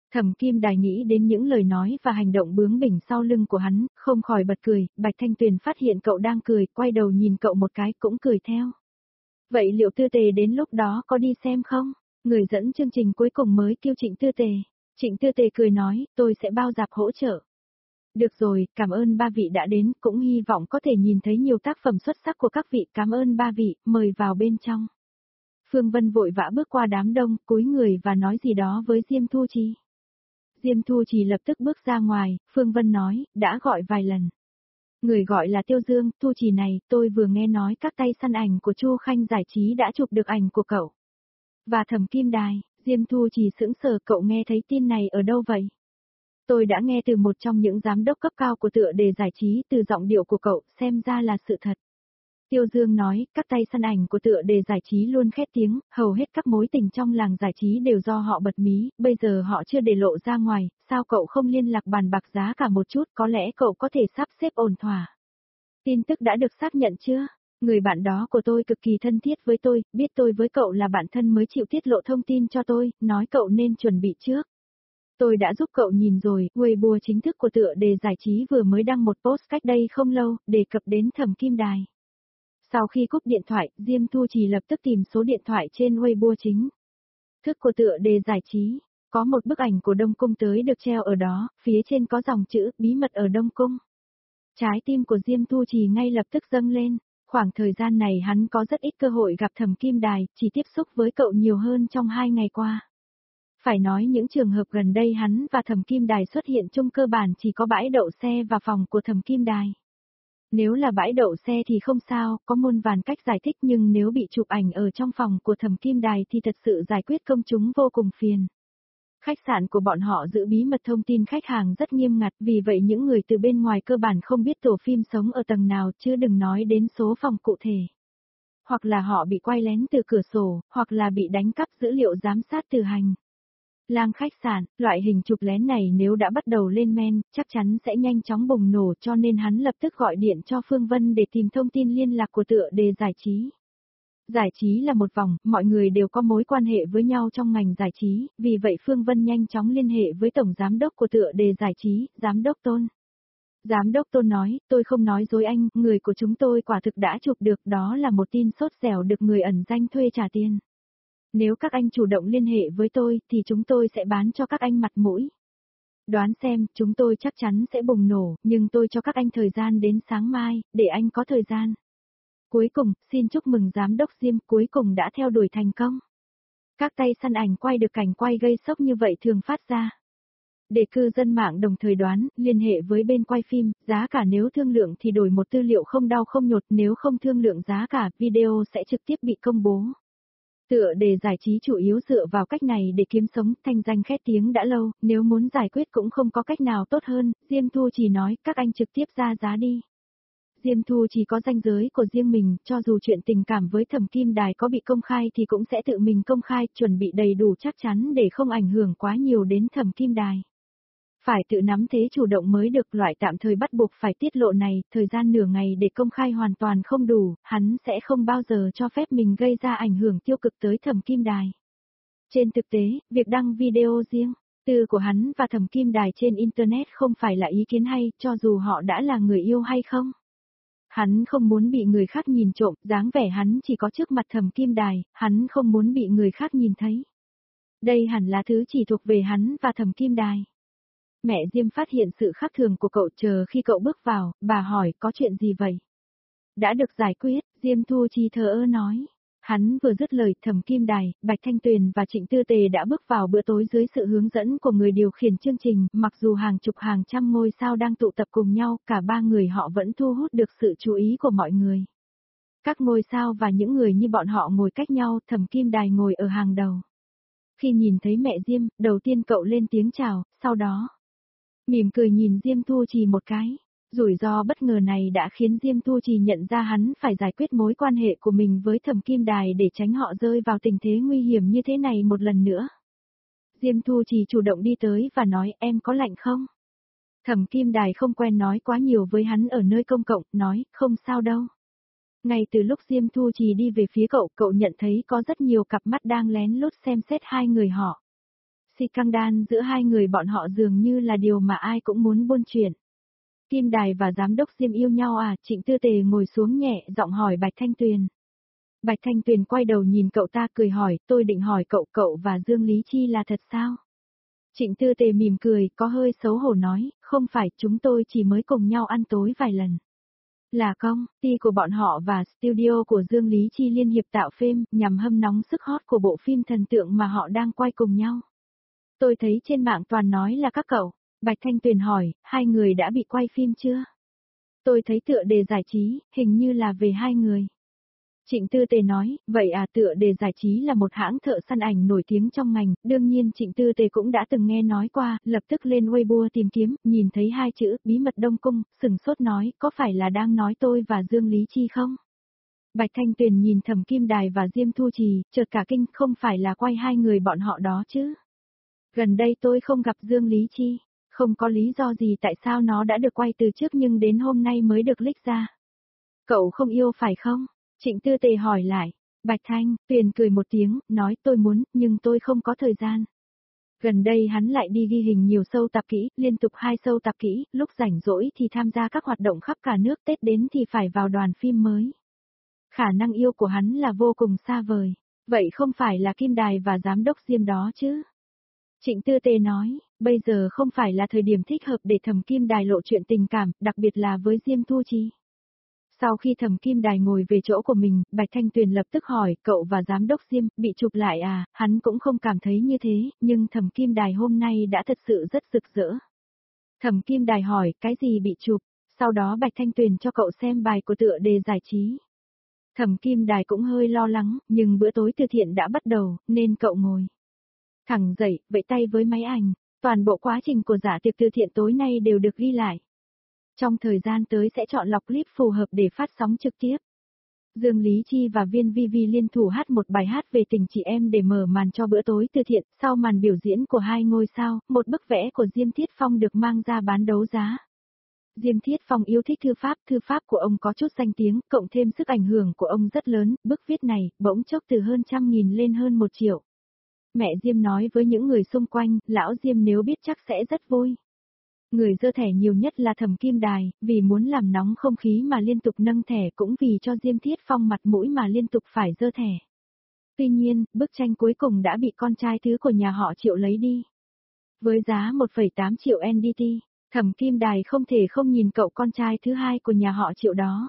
Speaker 1: Thẩm Kim Đài nghĩ đến những lời nói và hành động bướng bỉnh sau lưng của hắn, không khỏi bật cười, Bạch Thanh Tuyền phát hiện cậu đang cười, quay đầu nhìn cậu một cái cũng cười theo. Vậy liệu Tư Tề đến lúc đó có đi xem không? Người dẫn chương trình cuối cùng mới kêu Trịnh Tư Tề. Trịnh Tư Tề cười nói, tôi sẽ bao dạp hỗ trợ. Được rồi, cảm ơn ba vị đã đến, cũng hy vọng có thể nhìn thấy nhiều tác phẩm xuất sắc của các vị, cảm ơn ba vị, mời vào bên trong. Phương Vân vội vã bước qua đám đông, cúi người và nói gì đó với Diêm Thu Trì. Diêm Thu Trì lập tức bước ra ngoài, Phương Vân nói, đã gọi vài lần. Người gọi là Tiêu Dương, Thu Trì này, tôi vừa nghe nói các tay săn ảnh của Chu Khanh Giải Trí đã chụp được ảnh của cậu. Và Thẩm Kim Đài, Diêm Thu Trì sững sờ, cậu nghe thấy tin này ở đâu vậy? Tôi đã nghe từ một trong những giám đốc cấp cao của tựa đề giải trí, từ giọng điệu của cậu, xem ra là sự thật. Tiêu Dương nói, các tay săn ảnh của tựa đề giải trí luôn khét tiếng, hầu hết các mối tình trong làng giải trí đều do họ bật mí, bây giờ họ chưa để lộ ra ngoài, sao cậu không liên lạc bàn bạc giá cả một chút, có lẽ cậu có thể sắp xếp ổn thỏa. Tin tức đã được xác nhận chưa? Người bạn đó của tôi cực kỳ thân thiết với tôi, biết tôi với cậu là bạn thân mới chịu tiết lộ thông tin cho tôi, nói cậu nên chuẩn bị trước. Tôi đã giúp cậu nhìn rồi, Weibo chính thức của tựa đề giải trí vừa mới đăng một post cách đây không lâu, đề cập đến Thẩm Kim Đài. Sau khi cúp điện thoại, Diêm Thu Trì lập tức tìm số điện thoại trên Weibo chính thức của tựa đề giải trí. Có một bức ảnh của Đông Cung tới được treo ở đó, phía trên có dòng chữ, bí mật ở Đông Cung. Trái tim của Diêm Thu Trì ngay lập tức dâng lên. Khoảng thời gian này hắn có rất ít cơ hội gặp Thẩm Kim Đài, chỉ tiếp xúc với cậu nhiều hơn trong 2 ngày qua. Phải nói những trường hợp gần đây hắn và Thẩm Kim Đài xuất hiện chung cơ bản chỉ có bãi đậu xe và phòng của Thẩm Kim Đài. Nếu là bãi đậu xe thì không sao, có muôn vàn cách giải thích, nhưng nếu bị chụp ảnh ở trong phòng của Thẩm Kim Đài thì thật sự giải quyết công chúng vô cùng phiền. Khách sạn của bọn họ giữ bí mật thông tin khách hàng rất nghiêm ngặt, vì vậy những người từ bên ngoài cơ bản không biết tổ phim sống ở tầng nào, chứ đừng nói đến số phòng cụ thể. Hoặc là họ bị quay lén từ cửa sổ, hoặc là bị đánh cắp dữ liệu giám sát từ hành lang khách sạn. Loại hình chụp lén này nếu đã bắt đầu lên men, chắc chắn sẽ nhanh chóng bùng nổ, cho nên hắn lập tức gọi điện cho Phương Vân để tìm thông tin liên lạc của tựa đề giải trí. Giải trí là một vòng, mọi người đều có mối quan hệ với nhau trong ngành giải trí, vì vậy Phương Vân nhanh chóng liên hệ với Tổng Giám đốc của tựa đề giải trí, Giám đốc Tôn. Giám đốc Tôn nói, tôi không nói dối anh, người của chúng tôi quả thực đã chụp được, đó là một tin sốt dẻo được người ẩn danh thuê trả tiền. Nếu các anh chủ động liên hệ với tôi, thì chúng tôi sẽ bán cho các anh mặt mũi. Đoán xem, chúng tôi chắc chắn sẽ bùng nổ, nhưng tôi cho các anh thời gian đến sáng mai, để anh có thời gian. Cuối cùng, xin chúc mừng Giám đốc Diêm, cuối cùng đã theo đuổi thành công. Các tay săn ảnh quay được cảnh quay gây sốc như vậy thường phát ra. Để cư dân mạng đồng thời đoán, liên hệ với bên quay phim, giá cả nếu thương lượng thì đổi một tư liệu không đau không nhột, nếu không thương lượng giá cả, video sẽ trực tiếp bị công bố. Tựa đề giải trí chủ yếu dựa vào cách này để kiếm sống, thanh danh khét tiếng đã lâu, nếu muốn giải quyết cũng không có cách nào tốt hơn, Diêm Thu chỉ nói, các anh trực tiếp ra giá đi. Diêm Thu chỉ có ranh giới của riêng mình, cho dù chuyện tình cảm với Thẩm Kim Đài có bị công khai thì cũng sẽ tự mình công khai, chuẩn bị đầy đủ chắc chắn để không ảnh hưởng quá nhiều đến Thẩm Kim Đài. Phải tự nắm thế chủ động mới được, loại tạm thời bắt buộc phải tiết lộ này, thời gian nửa ngày để công khai hoàn toàn không đủ, hắn sẽ không bao giờ cho phép mình gây ra ảnh hưởng tiêu cực tới Thẩm Kim Đài. Trên thực tế, việc đăng video riêng tư của hắn và Thẩm Kim Đài trên Internet không phải là ý kiến hay, cho dù họ đã là người yêu hay không. Hắn không muốn bị người khác nhìn trộm, dáng vẻ hắn chỉ có trước mặt Thẩm Kim Đài, hắn không muốn bị người khác nhìn thấy. Đây hẳn là thứ chỉ thuộc về hắn và Thẩm Kim Đài. Mẹ Diêm phát hiện sự khác thường của cậu, chờ khi cậu bước vào, bà hỏi có chuyện gì vậy? Đã được giải quyết, Diêm Thu Chi thờ ơ nói. Hắn vừa dứt lời, Thẩm Kim Đài, Bạch Thanh Tuyền và Trịnh Tư Tề đã bước vào bữa tối dưới sự hướng dẫn của người điều khiển chương trình, mặc dù hàng chục hàng trăm ngôi sao đang tụ tập cùng nhau, cả ba người họ vẫn thu hút được sự chú ý của mọi người. Các ngôi sao và những người như bọn họ ngồi cách nhau, Thẩm Kim Đài ngồi ở hàng đầu. Khi nhìn thấy mẹ Diêm, đầu tiên cậu lên tiếng chào, sau đó mỉm cười nhìn Diêm Thu Trì một cái. Rủi ro bất ngờ này đã khiến Diêm Thu Trì nhận ra hắn phải giải quyết mối quan hệ của mình với Thẩm Kim Đài để tránh họ rơi vào tình thế nguy hiểm như thế này một lần nữa. Diêm Thu Trì chủ động đi tới và nói, em có lạnh không? Thẩm Kim Đài không quen nói quá nhiều với hắn ở nơi công cộng, nói, không sao đâu. Ngay từ lúc Diêm Thu Trì đi về phía cậu, cậu nhận thấy có rất nhiều cặp mắt đang lén lút xem xét hai người họ. Scandal giữa hai người bọn họ dường như là điều mà ai cũng muốn buôn chuyện. Kim Đài và giám đốc Diêm yêu nhau à? Trịnh Tư Tề ngồi xuống nhẹ giọng hỏi Bạch Thanh Tuyền. Bạch Thanh Tuyền quay đầu nhìn cậu ta cười hỏi, tôi định hỏi cậu và Dương Lý Chi là thật sao? Trịnh Tư Tề mỉm cười, có hơi xấu hổ nói, không phải, chúng tôi chỉ mới cùng nhau ăn tối vài lần. Là công ty của bọn họ và studio của Dương Lý Chi liên hiệp tạo phim, nhằm hâm nóng sức hot của bộ phim thần tượng mà họ đang quay cùng nhau. Tôi thấy trên mạng toàn nói là các cậu. Bạch Thanh Tuyền hỏi, hai người đã bị quay phim chưa? Tôi thấy tựa đề giải trí, hình như là về hai người. Trịnh Tư Tề nói, vậy à, tựa đề giải trí là một hãng thợ săn ảnh nổi tiếng trong ngành, đương nhiên Trịnh Tư Tề cũng đã từng nghe nói qua, lập tức lên Weibo tìm kiếm, nhìn thấy hai chữ, bí mật Đông Cung, sừng sốt nói, có phải là đang nói tôi và Dương Lý Chi không? Bạch Thanh Tuyền nhìn Thẩm Kim Đài và Diêm Thu Trì, chợt cả kinh, không phải là quay hai người bọn họ đó chứ? Gần đây tôi không gặp Dương Lý Chi, không có lý do gì tại sao nó đã được quay từ trước nhưng đến hôm nay mới được leak ra. Cậu không yêu phải không? Trịnh Tư Tề hỏi lại. Bạch Thanh Tuyền cười một tiếng, nói tôi muốn, nhưng tôi không có thời gian. Gần đây hắn lại đi ghi hình nhiều show tạp kỹ, liên tục 2 show tạp kỹ, lúc rảnh rỗi thì tham gia các hoạt động khắp cả nước, Tết đến thì phải vào đoàn phim mới. Khả năng yêu của hắn là vô cùng xa vời. Vậy không phải là Kim Đài và giám đốc Diêm đó chứ? Trịnh Tư Tề nói, bây giờ không phải là thời điểm thích hợp để Thẩm Kim Đài lộ chuyện tình cảm, đặc biệt là với Diêm Thu Chi. Sau khi Thẩm Kim Đài ngồi về chỗ của mình, Bạch Thanh Tuyền lập tức hỏi, cậu và giám đốc Diêm, bị chụp lại à? Hắn cũng không cảm thấy như thế, nhưng Thẩm Kim Đài hôm nay đã thật sự rất rực rỡ. Thẩm Kim Đài hỏi, cái gì bị chụp? Sau đó Bạch Thanh Tuyền cho cậu xem bài của tựa đề giải trí. Thẩm Kim Đài cũng hơi lo lắng, nhưng bữa tối từ thiện đã bắt đầu, nên cậu ngồi thẳng dậy, vẫy tay với máy ảnh, toàn bộ quá trình của giả tiệc từ thiện tối nay đều được ghi lại. Trong thời gian tới sẽ chọn lọc clip phù hợp để phát sóng trực tiếp. Dương Lý Chi và Viên Vi Vi liên thủ hát một bài hát về tình chị em để mở màn cho bữa tối từ thiện. Sau màn biểu diễn của hai ngôi sao, một bức vẽ của Diêm Thiết Phong được mang ra bán đấu giá. Diêm Thiết Phong yêu thích thư pháp của ông có chút danh tiếng, cộng thêm sức ảnh hưởng của ông rất lớn, bức viết này, bỗng chốc từ hơn 100.000 lên hơn 1 triệu. Mẹ Diêm nói với những người xung quanh, lão Diêm nếu biết chắc sẽ rất vui. Người giơ thẻ nhiều nhất là Thẩm Kim Đài, vì muốn làm nóng không khí mà liên tục nâng thẻ, cũng vì cho Diêm Thiết Phong mặt mũi mà liên tục phải giơ thẻ. Tuy nhiên, bức tranh cuối cùng đã bị con trai thứ của nhà họ Triệu lấy đi. Với giá 1,8 triệu NDT, Thẩm Kim Đài không thể không nhìn cậu con trai thứ hai của nhà họ Triệu đó.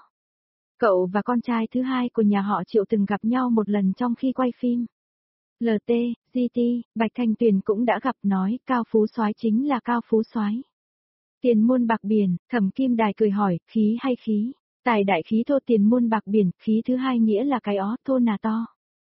Speaker 1: Cậu và con trai thứ hai của nhà họ Triệu từng gặp nhau một lần trong khi quay phim. LT, GT, Bạch Thanh Tuyền cũng đã gặp, nói, Cao Phú Soái chính là Cao Phú Soái. Tiền muôn bạc biển, Thẩm Kim Đài cười hỏi, khí hay khí? Tài đại khí thô, tiền muôn bạc biển, khí thứ hai nghĩa là cái ó, thô nà to.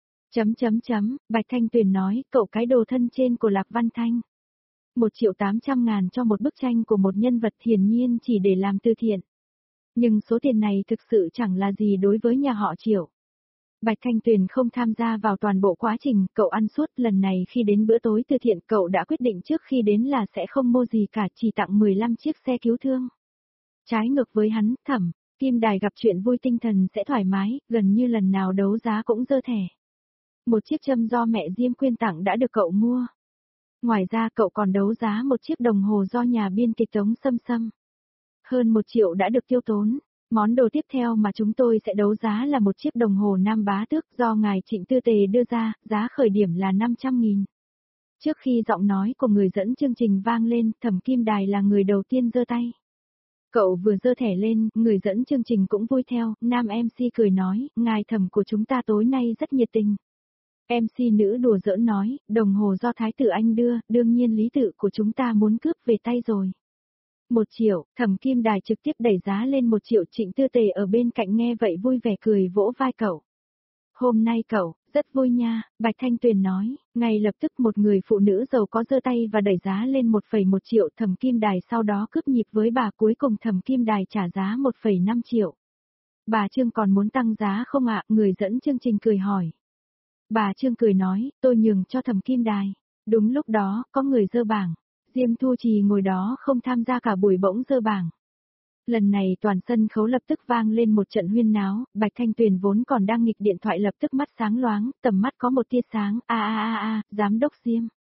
Speaker 1: Bạch Thanh Tuyền nói, cậu cái đồ thân trên của Lạc Văn Thanh. 1.800.000 cho một bức tranh của một nhân vật hiển nhiên chỉ để làm từ thiện. Nhưng số tiền này thực sự chẳng là gì đối với nhà họ Triệu. Bạch Thanh Tuyền không tham gia vào toàn bộ quá trình, cậu ăn suốt, lần này khi đến bữa tối từ thiện cậu đã quyết định trước khi đến là sẽ không mua gì cả, chỉ tặng 15 chiếc xe cứu thương. Trái ngược với hắn, Thẩm Kim Đài gặp chuyện vui tinh thần sẽ thoải mái, gần như lần nào đấu giá cũng giơ thẻ. Một chiếc châm do mẹ Diêm quyên tặng đã được cậu mua. Ngoài ra cậu còn đấu giá một chiếc đồng hồ do nhà biên kịch Tống Sâm Sâm. Hơn 1 triệu đã được tiêu tốn. Món đồ tiếp theo mà chúng tôi sẽ đấu giá là một chiếc đồng hồ Nam Bá Tước do ngài Trịnh Tư Tề đưa ra, giá khởi điểm là 500.000. Trước khi giọng nói của người dẫn chương trình vang lên, Thẩm Kim Đài là người đầu tiên giơ tay. Cậu vừa giơ thẻ lên, người dẫn chương trình cũng vui theo, nam MC cười nói, ngài Thẩm của chúng ta tối nay rất nhiệt tình. MC nữ đùa giỡn nói, đồng hồ do Thái tử Anh đưa, đương nhiên lý tự của chúng ta muốn cướp về tay rồi. 1 triệu, Thẩm Kim Đài trực tiếp đẩy giá lên 1 triệu. Trịnh Tư Tề ở bên cạnh nghe vậy vui vẻ cười vỗ vai cậu. Hôm nay cậu, rất vui nha, Bạch Thanh Tuyền nói, ngay lập tức một người phụ nữ giàu có giơ tay và đẩy giá lên 1,1 triệu. Thẩm Kim Đài sau đó cướp nhịp với bà, cuối cùng Thẩm Kim Đài trả giá 1,5 triệu. Bà Trương còn muốn tăng giá không ạ? Người dẫn chương trình cười hỏi. Bà Trương cười nói, tôi nhường cho Thẩm Kim Đài. Đúng lúc đó, có người giơ bảng. Diêm Thu Trì ngồi đó không tham gia cả buổi bỗng giơ bảng. Lần này toàn sân khấu lập tức vang lên một trận huyên náo, Bạch Thanh Tuyền vốn còn đang nghịch điện thoại lập tức mắt sáng loáng, tầm mắt có một tia sáng, giám đốc Diêm.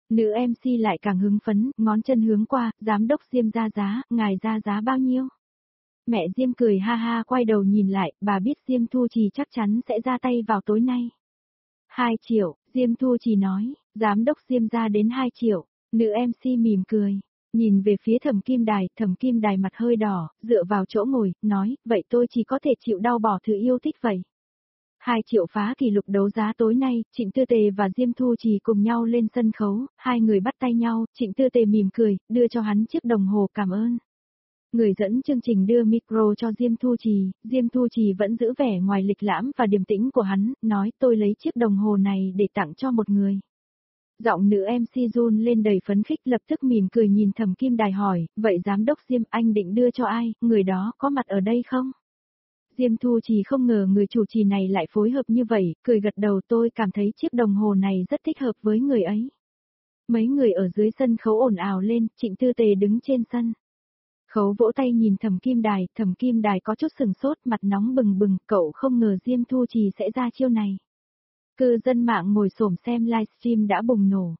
Speaker 1: Nữ MC lại càng hứng phấn, ngón chân hướng qua, giám đốc Diêm ra giá, ngài ra giá bao nhiêu? Mẹ Diêm cười ha ha quay đầu nhìn lại, bà biết Diêm Thu Trì chắc chắn sẽ ra tay vào tối nay. 2 triệu, Diêm Thu Trì nói, giám đốc Diêm ra đến 2 triệu, nữ MC mỉm cười. Nhìn về phía Thẩm Kim Đài mặt hơi đỏ, dựa vào chỗ ngồi, nói, vậy tôi chỉ có thể chịu đau bỏ thứ yêu thích vậy. 2 triệu phá kỷ lục đấu giá tối nay, Trịnh Tư Tề và Diêm Thu Trì cùng nhau lên sân khấu, hai người bắt tay nhau, Trịnh Tư Tề mỉm cười, đưa cho hắn chiếc đồng hồ cảm ơn. Người dẫn chương trình đưa micro cho Diêm Thu Trì vẫn giữ vẻ ngoài lịch lãm và điềm tĩnh của hắn, nói tôi lấy chiếc đồng hồ này để tặng cho một người. Giọng nữ MC run lên đầy phấn khích lập tức mỉm cười nhìn Thẩm Kim Đài hỏi, vậy giám đốc Diêm anh định đưa cho ai, người đó có mặt ở đây không? Diêm Thu Trì không ngờ người chủ trì này lại phối hợp như vậy, cười gật đầu tôi cảm thấy chiếc đồng hồ này rất thích hợp với người ấy. Mấy người ở dưới sân khấu ồn ào lên, Trịnh Tư Tề đứng trên sân. Khấu vỗ tay nhìn Thẩm Kim Đài có chút sừng sốt mặt nóng bừng bừng, cậu không ngờ Diêm Thu Trì sẽ ra chiêu này. Cư dân mạng ngồi xổm xem livestream đã bùng nổ.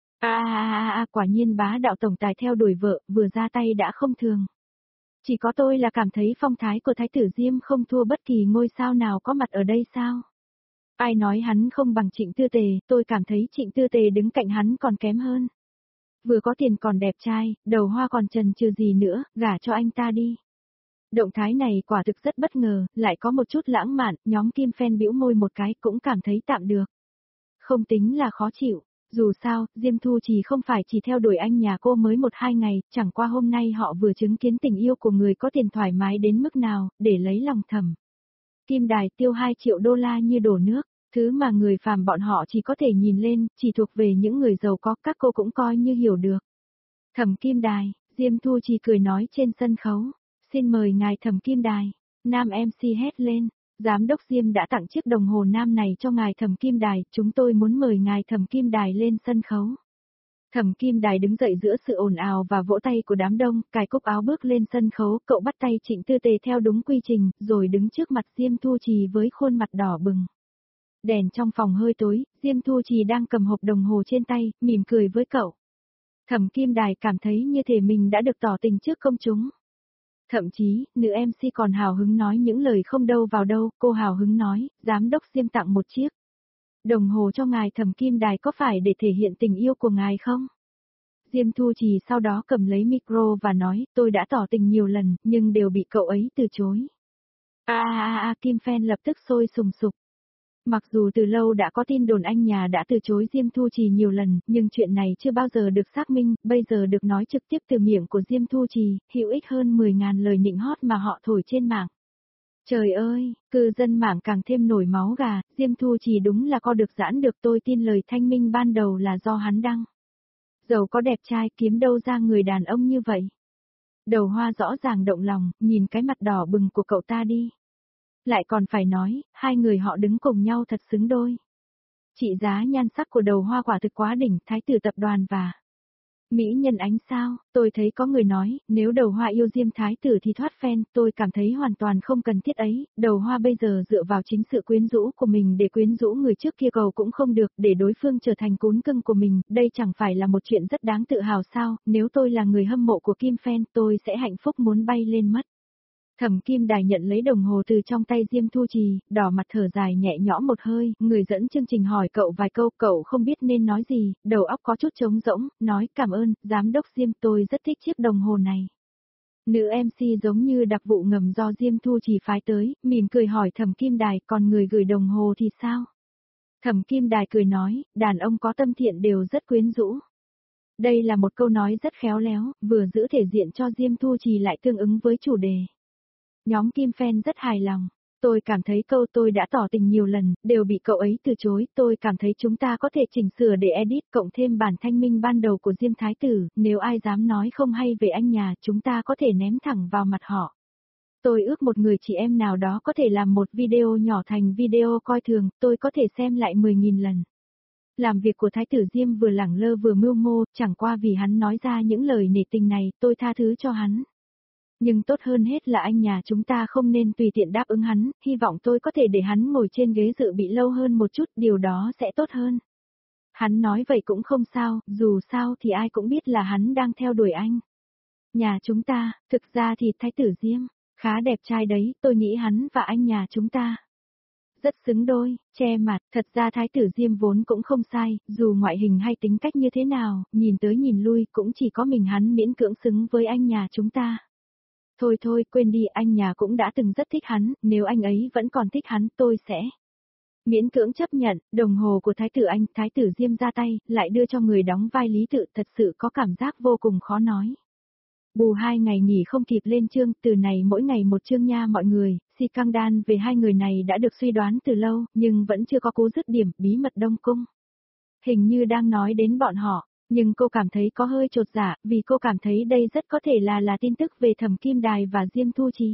Speaker 1: Quả nhiên bá đạo tổng tài theo đuổi vợ, vừa ra tay đã không thường. Chỉ có tôi là cảm thấy phong thái của Thái tử Diêm không thua bất kỳ ngôi sao nào có mặt ở đây sao? Ai nói hắn không bằng Trịnh Tư Tề, tôi cảm thấy Trịnh Tư Tề đứng cạnh hắn còn kém hơn. Vừa có tiền còn đẹp trai, đầu hoa còn chần chừ gì nữa, gả cho anh ta đi. Động thái này quả thực rất bất ngờ, lại có một chút lãng mạn, nhóm Kim Fan bĩu môi một cái cũng cảm thấy tạm được. Không tính là khó chịu, dù sao, Diêm Thu Trì không phải chỉ theo đuổi anh nhà cô mới 1-2 ngày, chẳng qua hôm nay họ vừa chứng kiến tình yêu của người có tiền thoải mái đến mức nào, để lấy lòng Thẩm Kim Đài tiêu 2 triệu đô la như đổ nước, thứ mà người phàm bọn họ chỉ có thể nhìn lên, chỉ thuộc về những người giàu có, các cô cũng coi như hiểu được. Thẩm Kim Đài, Diêm Thu Trì cười nói trên sân khấu, xin mời ngài Thẩm Kim Đài, nam MC hét lên. Giám đốc Diêm đã tặng chiếc đồng hồ nam này cho ngài Thẩm Kim Đài, chúng tôi muốn mời ngài Thẩm Kim Đài lên sân khấu. Thẩm Kim Đài đứng dậy giữa sự ồn ào và vỗ tay của đám đông, cài cúc áo bước lên sân khấu, cậu bắt tay Trịnh Tư Tề theo đúng quy trình, rồi đứng trước mặt Diêm Thu Trì với khuôn mặt đỏ bừng. Đèn trong phòng hơi tối, Diêm Thu Trì đang cầm hộp đồng hồ trên tay, mỉm cười với cậu. Thẩm Kim Đài cảm thấy như thể mình đã được tỏ tình trước công chúng. Thậm chí, nữ MC còn hào hứng nói những lời không đâu vào đâu, cô hào hứng nói, giám đốc Diêm tặng một chiếc đồng hồ cho ngài Thẩm Kim Đài có phải để thể hiện tình yêu của ngài không? Diêm Thu Trì sau đó cầm lấy micro và nói, tôi đã tỏ tình nhiều lần, nhưng đều bị cậu ấy từ chối. Kim Fan lập tức sôi sùng sục. Mặc dù từ lâu đã có tin đồn anh nhà đã từ chối Diêm Thu Trì nhiều lần, nhưng chuyện này chưa bao giờ được xác minh, bây giờ được nói trực tiếp từ miệng của Diêm Thu Trì, hữu ích hơn 10.000 lời nịnh hót mà họ thổi trên mạng. Trời ơi, cư dân mạng càng thêm nổi máu gà, Diêm Thu Trì đúng là co được giãn được, tôi tin lời thanh minh ban đầu là do hắn đăng. Giàu có đẹp trai kiếm đâu ra người đàn ông như vậy. Đầu hoa rõ ràng động lòng, nhìn cái mặt đỏ bừng của cậu ta đi. Lại còn phải nói, hai người họ đứng cùng nhau thật xứng đôi. Trị giá nhan sắc của đầu hoa quả thực quá đỉnh, thái tử tập đoàn và mỹ nhân ánh sao, tôi thấy có người nói, nếu đầu hoa yêu Diêm thái tử thì thoát fan, tôi cảm thấy hoàn toàn không cần thiết ấy, đầu hoa bây giờ dựa vào chính sự quyến rũ của mình để quyến rũ người trước kia cầu cũng không được, để đối phương trở thành cún cưng của mình, đây chẳng phải là một chuyện rất đáng tự hào sao, nếu tôi là người hâm mộ của Kim Fan tôi sẽ hạnh phúc muốn bay lên mất. Thẩm Kim Đài nhận lấy đồng hồ từ trong tay Diêm Thu Trì, đỏ mặt thở dài nhẹ nhõm một hơi, người dẫn chương trình hỏi cậu vài câu, cậu không biết nên nói gì, đầu óc có chút trống rỗng, nói cảm ơn, giám đốc Diêm tôi rất thích chiếc đồng hồ này. Nữ MC giống như đặc vụ ngầm do Diêm Thu Trì phái tới, mỉm cười hỏi Thẩm Kim Đài, còn người gửi đồng hồ thì sao? Thẩm Kim Đài cười nói, đàn ông có tâm thiện đều rất quyến rũ. Đây là một câu nói rất khéo léo, vừa giữ thể diện cho Diêm Thu Trì lại tương ứng với chủ đề. Nhóm Kim Fan rất hài lòng. Tôi cảm thấy câu tôi đã tỏ tình nhiều lần, đều bị cậu ấy từ chối. Tôi cảm thấy chúng ta có thể chỉnh sửa để edit cộng thêm bản thanh minh ban đầu của Diêm Thái Tử. Nếu ai dám nói không hay về anh nhà, chúng ta có thể ném thẳng vào mặt họ. Tôi ước một người chị em nào đó có thể làm một video nhỏ thành video coi thường, tôi có thể xem lại 10.000 lần. Làm việc của Thái tử Diêm vừa lẳng lơ vừa mưu mô, chẳng qua vì hắn nói ra những lời nể tình này, tôi tha thứ cho hắn. Nhưng tốt hơn hết là anh nhà chúng ta không nên tùy tiện đáp ứng hắn, hy vọng tôi có thể để hắn ngồi trên ghế dự bị lâu hơn một chút, điều đó sẽ tốt hơn. Hắn nói vậy cũng không sao, dù sao thì ai cũng biết là hắn đang theo đuổi anh. Nhà chúng ta, thực ra thì Thái tử Diêm, khá đẹp trai đấy, tôi nghĩ hắn và anh nhà chúng ta rất xứng đôi, che mặt, thật ra Thái tử Diêm vốn cũng không sai, dù ngoại hình hay tính cách như thế nào, nhìn tới nhìn lui cũng chỉ có mình hắn miễn cưỡng xứng với anh nhà chúng ta. Thôi thôi, quên đi, anh nhà cũng đã từng rất thích hắn, nếu anh ấy vẫn còn thích hắn, tôi sẽ miễn cưỡng chấp nhận. Đồng hồ của Thái tử Anh, Thái tử Diêm ra tay, lại đưa cho người đóng vai Lý Tự, thật sự có cảm giác vô cùng khó nói. Bù 2 ngày nghỉ không kịp lên chương, từ này mỗi ngày một chương nha mọi người, si căng đan về hai người này đã được suy đoán từ lâu, nhưng vẫn chưa có cú dứt điểm, bí mật Đông Cung. Hình như đang nói đến bọn họ, nhưng cô cảm thấy có hơi chột dạ, vì cô cảm thấy đây rất có thể là tin tức về Thẩm Kim Đài và Diêm Thu Trì.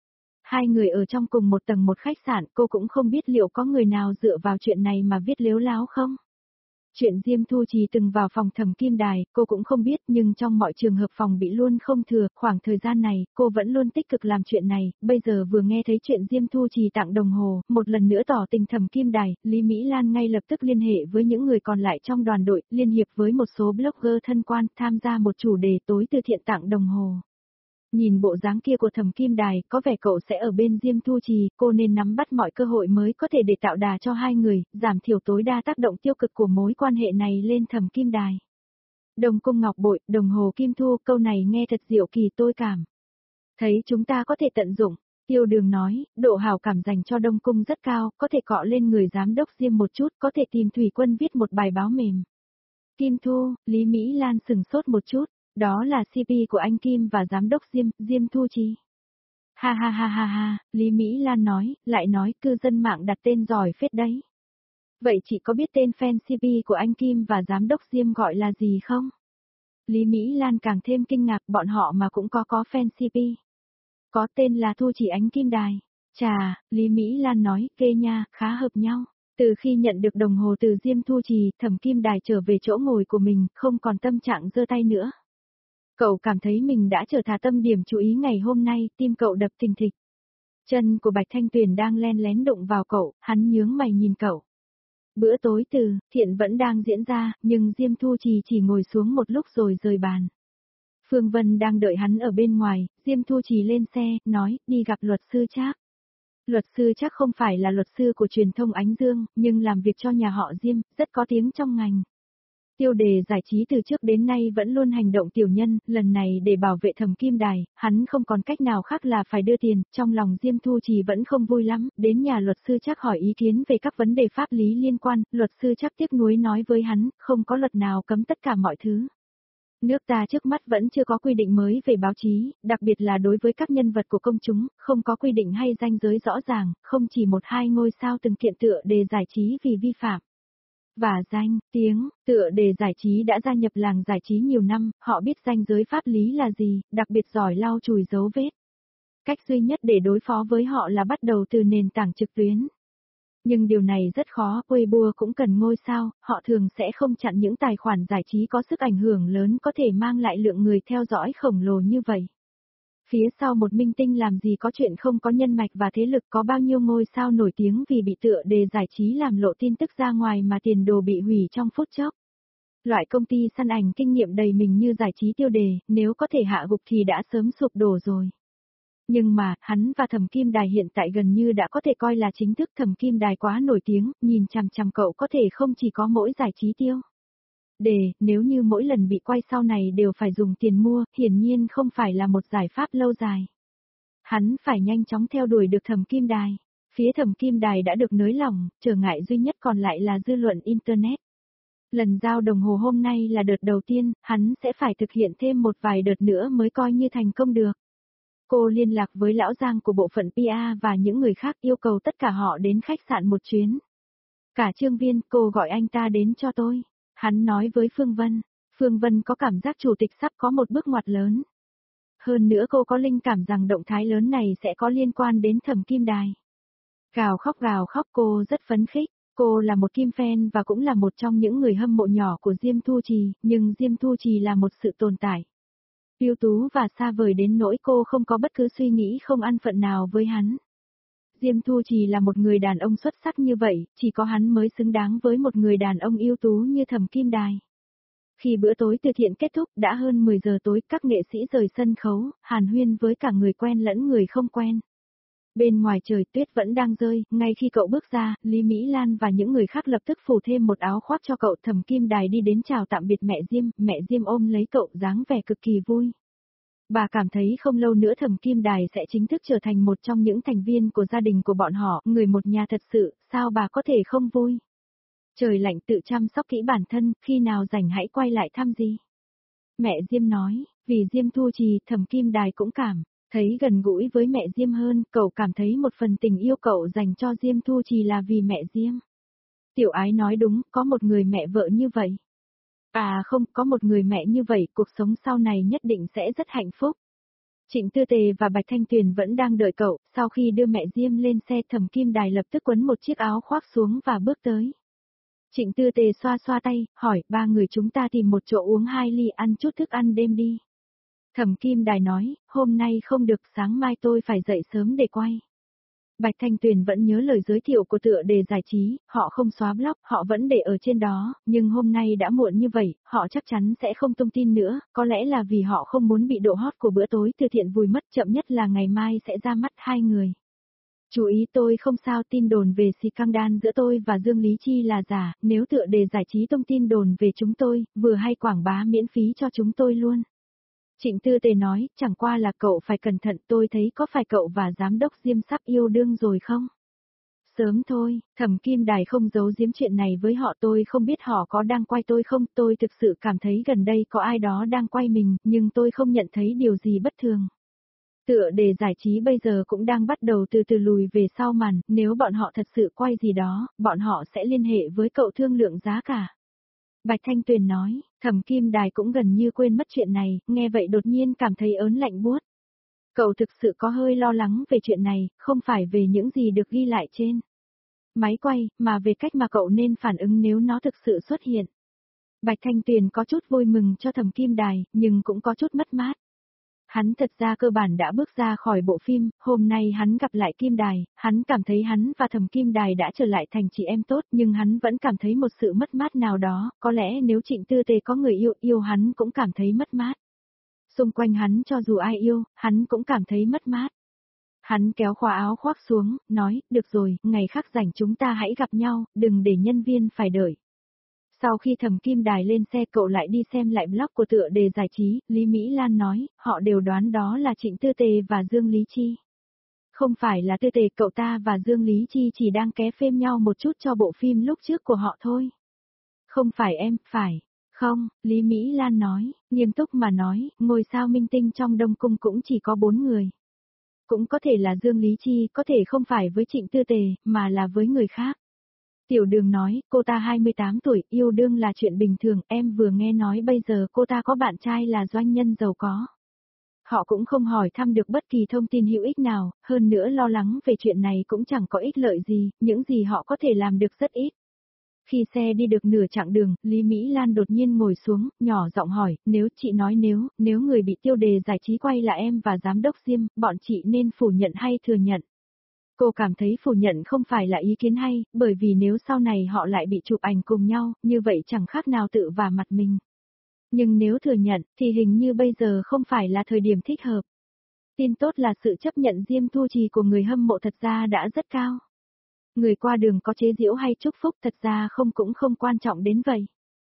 Speaker 1: Hai người ở trong cùng một tầng một khách sạn, cô cũng không biết liệu có người nào dựa vào chuyện này mà viết lếu láo không. Chuyện Diêm Thu Trì từng vào phòng Thẩm Kim Đài, cô cũng không biết, nhưng trong mọi trường hợp phòng bị luôn không thừa, khoảng thời gian này, cô vẫn luôn tích cực làm chuyện này, bây giờ vừa nghe thấy chuyện Diêm Thu Trì tặng đồng hồ, một lần nữa tỏ tình Thẩm Kim Đài, Lý Mỹ Lan ngay lập tức liên hệ với những người còn lại trong đoàn đội, liên hiệp với một số blogger thân quan, tham gia một chủ đề tối từ thiện tặng đồng hồ. Nhìn bộ dáng kia của Thẩm Kim Đài, có vẻ cậu sẽ ở bên Diêm Thu Trì, cô nên nắm bắt mọi cơ hội mới có thể để tạo đà cho hai người, giảm thiểu tối đa tác động tiêu cực của mối quan hệ này lên Thẩm Kim Đài. Đồng cung ngọc bội, đồng hồ kim thu, câu này nghe thật diệu kỳ tôi cảm. Thấy chúng ta có thể tận dụng, Tiêu Đường nói, độ hảo cảm dành cho Đông Cung rất cao, có thể cọ lên người giám đốc Diêm một chút, có thể tìm Thủy Quân viết một bài báo mềm. Kim Thu, Lý Mỹ Lan sừng sốt một chút. Đó là CP của anh Kim và giám đốc Diêm Thu Trì. Ha ha ha ha ha, Lý Mỹ Lan nói, lại nói cư dân mạng đặt tên giỏi phết đấy. Vậy chị có biết tên fan CP của anh Kim và giám đốc Diêm gọi là gì không? Lý Mỹ Lan càng thêm kinh ngạc, bọn họ mà cũng có fan CP. Có tên là Thu Trì Ánh Kim Đài. Chà, Lý Mỹ Lan nói, kê nha, khá hợp nhau. Từ khi nhận được đồng hồ từ Diêm Thu Trì, Thẩm Kim Đài trở về chỗ ngồi của mình, không còn tâm trạng giơ tay nữa. Cậu cảm thấy mình đã trở thành tâm điểm chú ý ngày hôm nay, tim cậu đập thình thịch. Chân của Bạch Thanh Tuyền đang len lén đụng vào cậu, hắn nhướng mày nhìn cậu. Bữa tối từ thiện vẫn đang diễn ra, nhưng Diêm Thu Trì chỉ ngồi xuống một lúc rồi rời bàn. Phương Vân đang đợi hắn ở bên ngoài, Diêm Thu Trì lên xe, nói, đi gặp luật sư Trác. Luật sư Trác không phải là luật sư của truyền thông Ánh Dương, nhưng làm việc cho nhà họ Diêm, rất có tiếng trong ngành. Tiêu đề giải trí từ trước đến nay vẫn luôn hành động tiểu nhân, lần này để bảo vệ Thẩm Kim Đài, hắn không còn cách nào khác là phải đưa tiền, trong lòng Diêm Thu Trì vẫn không vui lắm, đến nhà luật sư Trác hỏi ý kiến về các vấn đề pháp lý liên quan, luật sư Trác tiếc nuối nói với hắn, không có luật nào cấm tất cả mọi thứ. Nước ta trước mắt vẫn chưa có quy định mới về báo chí, đặc biệt là đối với các nhân vật của công chúng, không có quy định hay ranh giới rõ ràng, không chỉ một hai ngôi sao từng kiện tựa đề giải trí vì vi phạm. Và danh, tiếng, tựa đề giải trí đã gia nhập làng giải trí nhiều năm, họ biết ranh giới pháp lý là gì, đặc biệt giỏi lau chùi dấu vết. Cách duy nhất để đối phó với họ là bắt đầu từ nền tảng trực tuyến. Nhưng điều này rất khó, Weibo cũng cần ngôi sao, họ thường sẽ không chặn những tài khoản giải trí có sức ảnh hưởng lớn có thể mang lại lượng người theo dõi khổng lồ như vậy. Phía sau một minh tinh làm gì có chuyện không có nhân mạch và thế lực, có bao nhiêu ngôi sao nổi tiếng vì bị tựa đề giải trí làm lộ tin tức ra ngoài mà tiền đồ bị hủy trong phút chốc. Loại công ty săn ảnh kinh nghiệm đầy mình như giải trí tiêu đề, nếu có thể hạ gục thì đã sớm sụp đổ rồi. Nhưng mà, hắn và Thẩm Kim Đài hiện tại gần như đã có thể coi là chính thức. Thẩm Kim Đài quá nổi tiếng, nhìn chằm chằm cậu có thể không chỉ có mỗi giải trí tiêu đề, nếu như mỗi lần bị quay sau này đều phải dùng tiền mua, hiển nhiên không phải là một giải pháp lâu dài. Hắn phải nhanh chóng theo đuổi được Thẩm Kim Đài. Phía Thẩm Kim Đài đã được nới lỏng, trở ngại duy nhất còn lại là dư luận Internet. Lần giao đồng hồ hôm nay là đợt đầu tiên, hắn sẽ phải thực hiện thêm một vài đợt nữa mới coi như thành công được. Cô liên lạc với lão Giang của bộ phận PR và những người khác yêu cầu tất cả họ đến khách sạn một chuyến. Cả Trương Viên, cô gọi anh ta đến cho tôi. Hắn nói với Phương Vân. Phương Vân có cảm giác chủ tịch sắp có một bước ngoặt lớn. Hơn nữa cô có linh cảm rằng động thái lớn này sẽ có liên quan đến Thẩm Kim Đài. Gào khóc cô rất phấn khích. Cô là một Kim fan và cũng là một trong những người hâm mộ nhỏ của Diêm Thu Trì, nhưng Diêm Thu Trì là một sự tồn tại ưu tú và xa vời đến nỗi cô không có bất cứ suy nghĩ không an phận nào với hắn. Diêm Thu Trì là một người đàn ông xuất sắc như vậy, chỉ có hắn mới xứng đáng với một người đàn ông ưu tú như Thẩm Kim Đài. Khi bữa tối từ thiện kết thúc đã hơn 10 giờ tối, các nghệ sĩ rời sân khấu, hàn huyên với cả người quen lẫn người không quen. Bên ngoài trời tuyết vẫn đang rơi, ngay khi cậu bước ra, Lý Mỹ Lan và những người khác lập tức phủ thêm một áo khoác cho cậu. Thẩm Kim Đài đi đến chào tạm biệt mẹ Diêm ôm lấy cậu dáng vẻ cực kỳ vui. Bà cảm thấy không lâu nữa Thẩm Kim Đài sẽ chính thức trở thành một trong những thành viên của gia đình của bọn họ, người một nhà thật sự, sao bà có thể không vui. Trời lạnh tự chăm sóc kỹ bản thân, khi nào rảnh hãy quay lại thăm gì. Mẹ Diêm nói, vì Diêm Thu Trì, Thẩm Kim Đài cũng thấy gần gũi với mẹ Diêm hơn, cậu cảm thấy một phần tình yêu cậu dành cho Diêm Thu Trì là vì mẹ Diêm. Tiểu Ái nói đúng, có một người mẹ vợ như vậy. À không, có một người mẹ như vậy, cuộc sống sau này nhất định sẽ rất hạnh phúc. Trịnh Tư Tề và Bạch Thanh Tuyền vẫn đang đợi cậu, sau khi đưa mẹ Diêm lên xe Thẩm Kim Đài lập tức quấn một chiếc áo khoác xuống và bước tới. Trịnh Tư Tề xoa xoa tay, hỏi, ba người chúng ta tìm một chỗ uống 2 ly ăn chút thức ăn đêm đi. Thẩm Kim Đài nói, hôm nay không được, sáng mai tôi phải dậy sớm để quay. Bạch Thanh Tuyền vẫn nhớ lời giới thiệu của tựa đề giải trí, họ không xóa blog, họ vẫn để ở trên đó, nhưng hôm nay đã muộn như vậy, họ chắc chắn sẽ không tung tin nữa, có lẽ là vì họ không muốn bị độ hot của bữa tối từ thiện vùi mất, chậm nhất là ngày mai sẽ ra mắt hai người. Chú ý, tôi không sao, tin đồn về scandal giữa tôi và Dương Lý Chi là giả, nếu tựa đề giải trí tung tin đồn về chúng tôi, vừa hay quảng bá miễn phí cho chúng tôi luôn. Trịnh Tư Tề nói, chẳng qua là cậu phải cẩn thận, tôi thấy có phải cậu và giám đốc Diêm sắp yêu đương rồi không? Sớm thôi, Thẩm Kim Đài không giấu giếm chuyện này với họ, tôi không biết họ có đang quay tôi không, tôi thực sự cảm thấy gần đây có ai đó đang quay mình, nhưng tôi không nhận thấy điều gì bất thường. Tựa đề giải trí bây giờ cũng đang bắt đầu từ từ lùi về sau màn, nếu bọn họ thật sự quay gì đó, bọn họ sẽ liên hệ với cậu thương lượng giá cả. Bạch Thanh Tuyền nói, Thẩm Kim Đài cũng gần như quên mất chuyện này, nghe vậy đột nhiên cảm thấy ớn lạnh buốt. Cậu thực sự có hơi lo lắng về chuyện này, không phải về những gì được ghi lại trên máy quay, mà về cách mà cậu nên phản ứng nếu nó thực sự xuất hiện. Bạch Thanh Tuyền có chút vui mừng cho Thẩm Kim Đài, nhưng cũng có chút mất mát. Hắn thật ra cơ bản đã bước ra khỏi bộ phim, hôm nay hắn gặp lại Kim Đài, hắn cảm thấy hắn và Thẩm Kim Đài đã trở lại thành chị em tốt, nhưng hắn vẫn cảm thấy một sự mất mát nào đó, có lẽ nếu Trịnh Tư Tề có người yêu hắn cũng cảm thấy mất mát. Xung quanh hắn cho dù ai yêu, hắn cũng cảm thấy mất mát. Hắn kéo khóa áo khoác xuống, nói, được rồi, ngày khác rảnh chúng ta hãy gặp nhau, đừng để nhân viên phải đợi. Sau khi Thẩm Kim Đài lên xe cậu lại đi xem lại blog của tựa đề giải trí, Lý Mỹ Lan nói, họ đều đoán đó là Trịnh Tư Tề và Dương Lý Chi. Không phải là Tư Tề, cậu ta và Dương Lý Chi chỉ đang ké phêm nhau một chút cho bộ phim lúc trước của họ thôi. Không phải em, phải. Không, Lý Mỹ Lan nói, nghiêm túc mà nói, ngôi sao minh tinh trong Đông Cung cũng chỉ có 4 người. Cũng có thể là Dương Lý Chi, có thể không phải với Trịnh Tư Tề, mà là với người khác. Tiểu Đường nói, cô ta 28 tuổi, yêu đương là chuyện bình thường, em vừa nghe nói bây giờ cô ta có bạn trai là doanh nhân giàu có. Họ cũng không hỏi thăm được bất kỳ thông tin hữu ích nào, hơn nữa lo lắng về chuyện này cũng chẳng có ích lợi gì, những gì họ có thể làm được rất ít. Khi xe đi được nửa chặng đường, Lý Mỹ Lan đột nhiên ngồi xuống, nhỏ giọng hỏi, nếu chị nói nếu người bị tiêu đề giải trí quay là em và giám đốc Diêm, bọn chị nên phủ nhận hay thừa nhận? Cô cảm thấy phủ nhận không phải là ý kiến hay, bởi vì nếu sau này họ lại bị chụp ảnh cùng nhau, như vậy chẳng khác nào tự vả mặt mình. Nhưng nếu thừa nhận, thì hình như bây giờ không phải là thời điểm thích hợp. Tin tốt là sự chấp nhận Diêm Thu Trì của người hâm mộ thật ra đã rất cao. Người qua đường có chế giễu hay chúc phúc thật ra cũng không quan trọng đến vậy.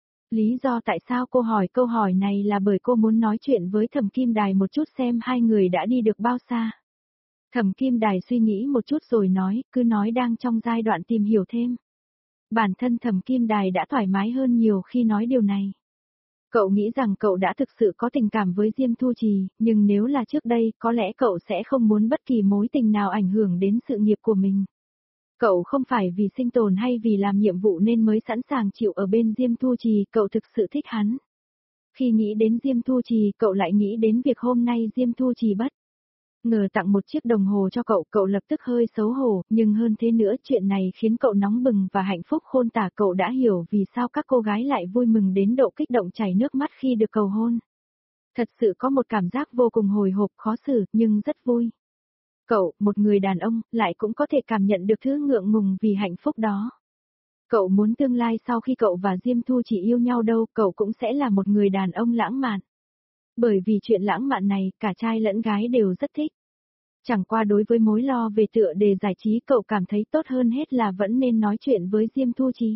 Speaker 1: Lý do tại sao cô hỏi câu hỏi này là bởi cô muốn nói chuyện với Thẩm Kim Đài một chút xem hai người đã đi được bao xa. Thẩm Kim Đài suy nghĩ một chút rồi nói, cứ nói đang trong giai đoạn tìm hiểu thêm. Bản thân Thẩm Kim Đài đã thoải mái hơn nhiều khi nói điều này. Cậu nghĩ rằng cậu đã thực sự có tình cảm với Diêm Thu Trì, nhưng nếu là trước đây, có lẽ cậu sẽ không muốn bất kỳ mối tình nào ảnh hưởng đến sự nghiệp của mình. Cậu không phải vì sinh tồn hay vì làm nhiệm vụ nên mới sẵn sàng chịu ở bên Diêm Thu Trì, cậu thực sự thích hắn. Khi nghĩ đến Diêm Thu Trì, cậu lại nghĩ đến việc hôm nay Diêm Thu Trì bất ngờ tặng một chiếc đồng hồ cho cậu, cậu lập tức hơi xấu hổ, nhưng hơn thế nữa chuyện này khiến cậu nóng bừng và hạnh phúc khôn tả, cậu đã hiểu vì sao các cô gái lại vui mừng đến độ kích động chảy nước mắt khi được cầu hôn. Thật sự có một cảm giác vô cùng hồi hộp khó xử, nhưng rất vui. cậu, một người đàn ông, lại cũng có thể cảm nhận được thứ ngượng ngùng vì hạnh phúc đó. Cậu muốn tương lai sau khi cậu và Diêm Thu chỉ yêu nhau đâu, cậu cũng sẽ là một người đàn ông lãng mạn. Bởi vì chuyện lãng mạn này, cả trai lẫn gái đều rất thích. Chẳng qua đối với mối lo về tựa đề giải trí cậu cảm thấy tốt hơn hết là vẫn nên nói chuyện với Diêm Thu Trì.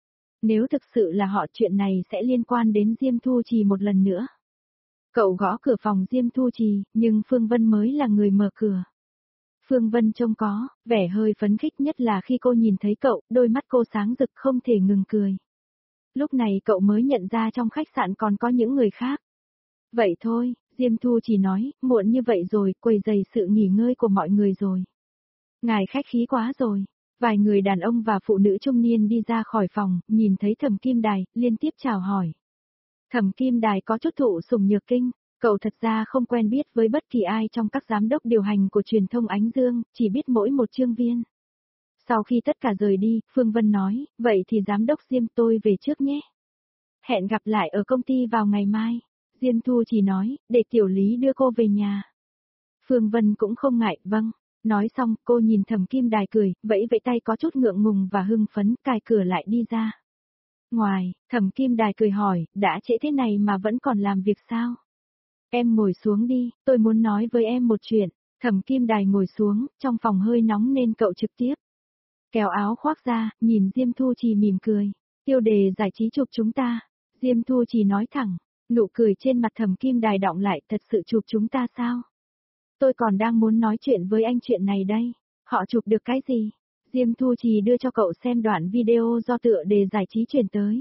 Speaker 1: Nếu thực sự là họ chuyện này sẽ liên quan đến Diêm Thu Trì một lần nữa. Cậu gõ cửa phòng Diêm Thu Trì, nhưng Phương Vân mới là người mở cửa. Phương Vân trông có, vẻ hơi phấn khích nhất là khi cô nhìn thấy cậu, đôi mắt cô sáng rực không thể ngừng cười. Lúc này cậu mới nhận ra trong khách sạn còn có những người khác. Vậy thôi, Diêm Thu chỉ nói, muộn như vậy rồi, quấy rầy sự nghỉ ngơi của mọi người rồi. Ngài khách khí quá rồi. Vài người đàn ông và phụ nữ trung niên đi ra khỏi phòng, nhìn thấy Thẩm Kim Đài, liên tiếp chào hỏi. Thẩm Kim Đài có chút thụ sủng nhược kinh, cậu thật ra không quen biết với bất kỳ ai trong các giám đốc điều hành của truyền thông Ánh Dương, chỉ biết mỗi một Trương Viên. Sau khi tất cả rời đi, Phương Vân nói, vậy thì giám đốc Diêm tôi về trước nhé. Hẹn gặp lại ở công ty vào ngày mai. Diêm Thu chỉ nói, để Tiểu Lý đưa cô về nhà. Phương Vân cũng không ngại, vâng. Nói xong, cô nhìn Thẩm Kim Đài cười, vẫy vẫy tay có chút ngượng ngùng và hưng phấn, cài cửa lại đi ra. Ngoài, Thẩm Kim Đài cười hỏi, đã trễ thế này mà vẫn còn làm việc sao? Em ngồi xuống đi, tôi muốn nói với em một chuyện. Thẩm Kim Đài ngồi xuống, trong phòng hơi nóng nên cậu trực tiếp kéo áo khoác ra, nhìn Diêm Thu Trì mỉm cười. Tiêu đề giải trí chụp chúng ta. Diêm Thu Trì nói thẳng, nụ cười trên mặt Thẩm Kim Đài đọng lại, thật sự chụp chúng ta sao? Tôi còn đang muốn nói chuyện với anh chuyện này đây. Họ chụp được cái gì? Diêm Thu Trì đưa cho cậu xem đoạn video do tựa đề giải trí truyền tới.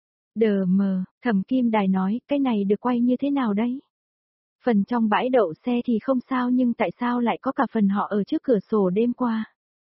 Speaker 1: Đờ mờ, Thẩm Kim Đài nói, cái này được quay như thế nào đây? Phần trong bãi đậu xe thì không sao nhưng tại sao lại có cả phần họ ở trước cửa sổ đêm qua?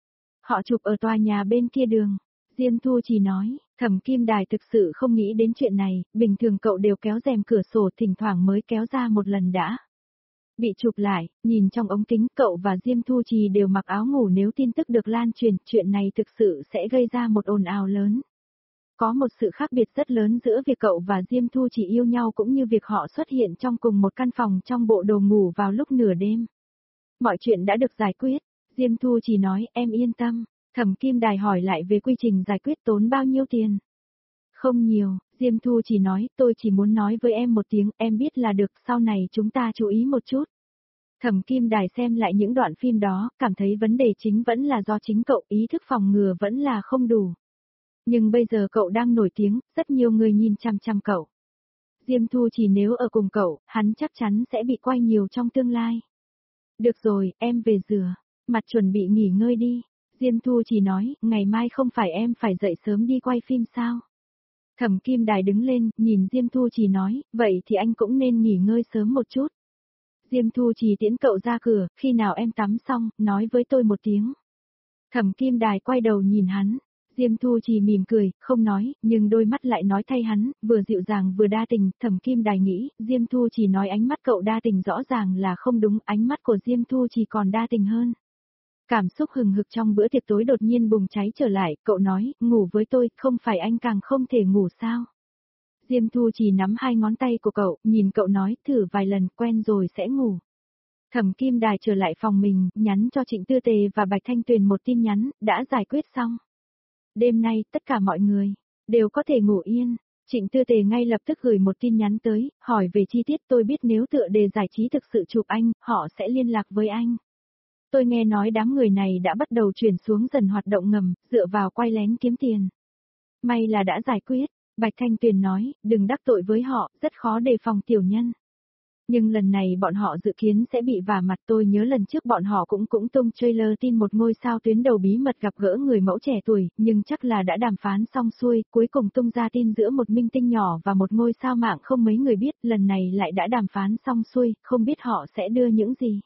Speaker 1: Họ chụp ở tòa nhà bên kia đường. Diêm Thu chỉ nói, Thẩm Kim Đài thực sự không nghĩ đến chuyện này, bình thường cậu đều kéo rèm cửa sổ thỉnh thoảng mới kéo ra một lần đã. Bị chụp lại, nhìn trong ống kính cậu và Diêm Thu Trì đều mặc áo ngủ nếu tin tức được lan truyền, chuyện này thực sự sẽ gây ra một ồn ào lớn. Có một sự khác biệt rất lớn giữa việc cậu và Diêm Thu Trì yêu nhau cũng như việc họ xuất hiện trong cùng một căn phòng trong bộ đồ ngủ vào lúc nửa đêm. Mọi chuyện đã được giải quyết, Diêm Thu Trì nói em yên tâm. Thẩm Kim Đài hỏi lại về quy trình giải quyết tốn bao nhiêu tiền. Không nhiều, Diêm Thu chỉ nói, tôi chỉ muốn nói với em một tiếng, em biết là được, sau này chúng ta chú ý một chút. Thẩm Kim Đài xem lại những đoạn phim đó, cảm thấy vấn đề chính vẫn là do chính cậu, ý thức phòng ngừa vẫn là không đủ. Nhưng bây giờ cậu đang nổi tiếng, rất nhiều người nhìn chăm chăm cậu. Diêm Thu chỉ nếu ở cùng cậu, hắn chắc chắn sẽ bị quay nhiều trong tương lai. Được rồi, em về rửa, mặt chuẩn bị nghỉ ngơi đi. Diêm Thu chỉ nói, ngày mai không phải em phải dậy sớm đi quay phim sao? Thẩm Kim Đài đứng lên, nhìn Diêm Thu chỉ nói, vậy thì anh cũng nên nghỉ ngơi sớm một chút. Diêm Thu chỉ tiễn cậu ra cửa, khi nào em tắm xong, nói với tôi một tiếng. Thẩm Kim Đài quay đầu nhìn hắn. Diêm Thu chỉ mỉm cười, không nói, nhưng đôi mắt lại nói thay hắn, vừa dịu dàng vừa đa tình, Thẩm Kim Đài nghĩ, Diêm Thu chỉ nói ánh mắt cậu đa tình rõ ràng là không đúng, ánh mắt của Diêm Thu chỉ còn đa tình hơn. Cảm xúc hừng hực trong bữa tiệc tối đột nhiên bùng cháy trở lại, cậu nói, ngủ với tôi, không phải anh càng không thể ngủ sao? Diêm Thu chỉ nắm hai ngón tay của cậu, nhìn cậu nói, thử vài lần, quen rồi sẽ ngủ. Thẩm Kim Đài trở lại phòng mình, nhắn cho Trịnh Tư Tề và Bạch Thanh Tuyền một tin nhắn, đã giải quyết xong. Đêm nay, tất cả mọi người đều có thể ngủ yên. Trịnh Tư Tề ngay lập tức gửi một tin nhắn tới, hỏi về chi tiết, tôi biết nếu tựa đề giải trí thực sự chụp anh, họ sẽ liên lạc với anh. Tôi nghe nói đám người này đã bắt đầu chuyển xuống dần hoạt động ngầm, dựa vào quay lén kiếm tiền. May là đã giải quyết, Bạch Thanh Tuyền nói, đừng đắc tội với họ, rất khó đề phòng tiểu nhân. Nhưng lần này bọn họ dự kiến sẽ bị vả mặt, tôi nhớ lần trước bọn họ cũng tung trailer tin một ngôi sao tuyến đầu bí mật gặp gỡ người mẫu trẻ tuổi, nhưng chắc là đã đàm phán xong xuôi, cuối cùng tung ra tin giữa một minh tinh nhỏ và một ngôi sao mạng không mấy người biết, lần này lại đã đàm phán xong xuôi, không biết họ sẽ đưa những gì.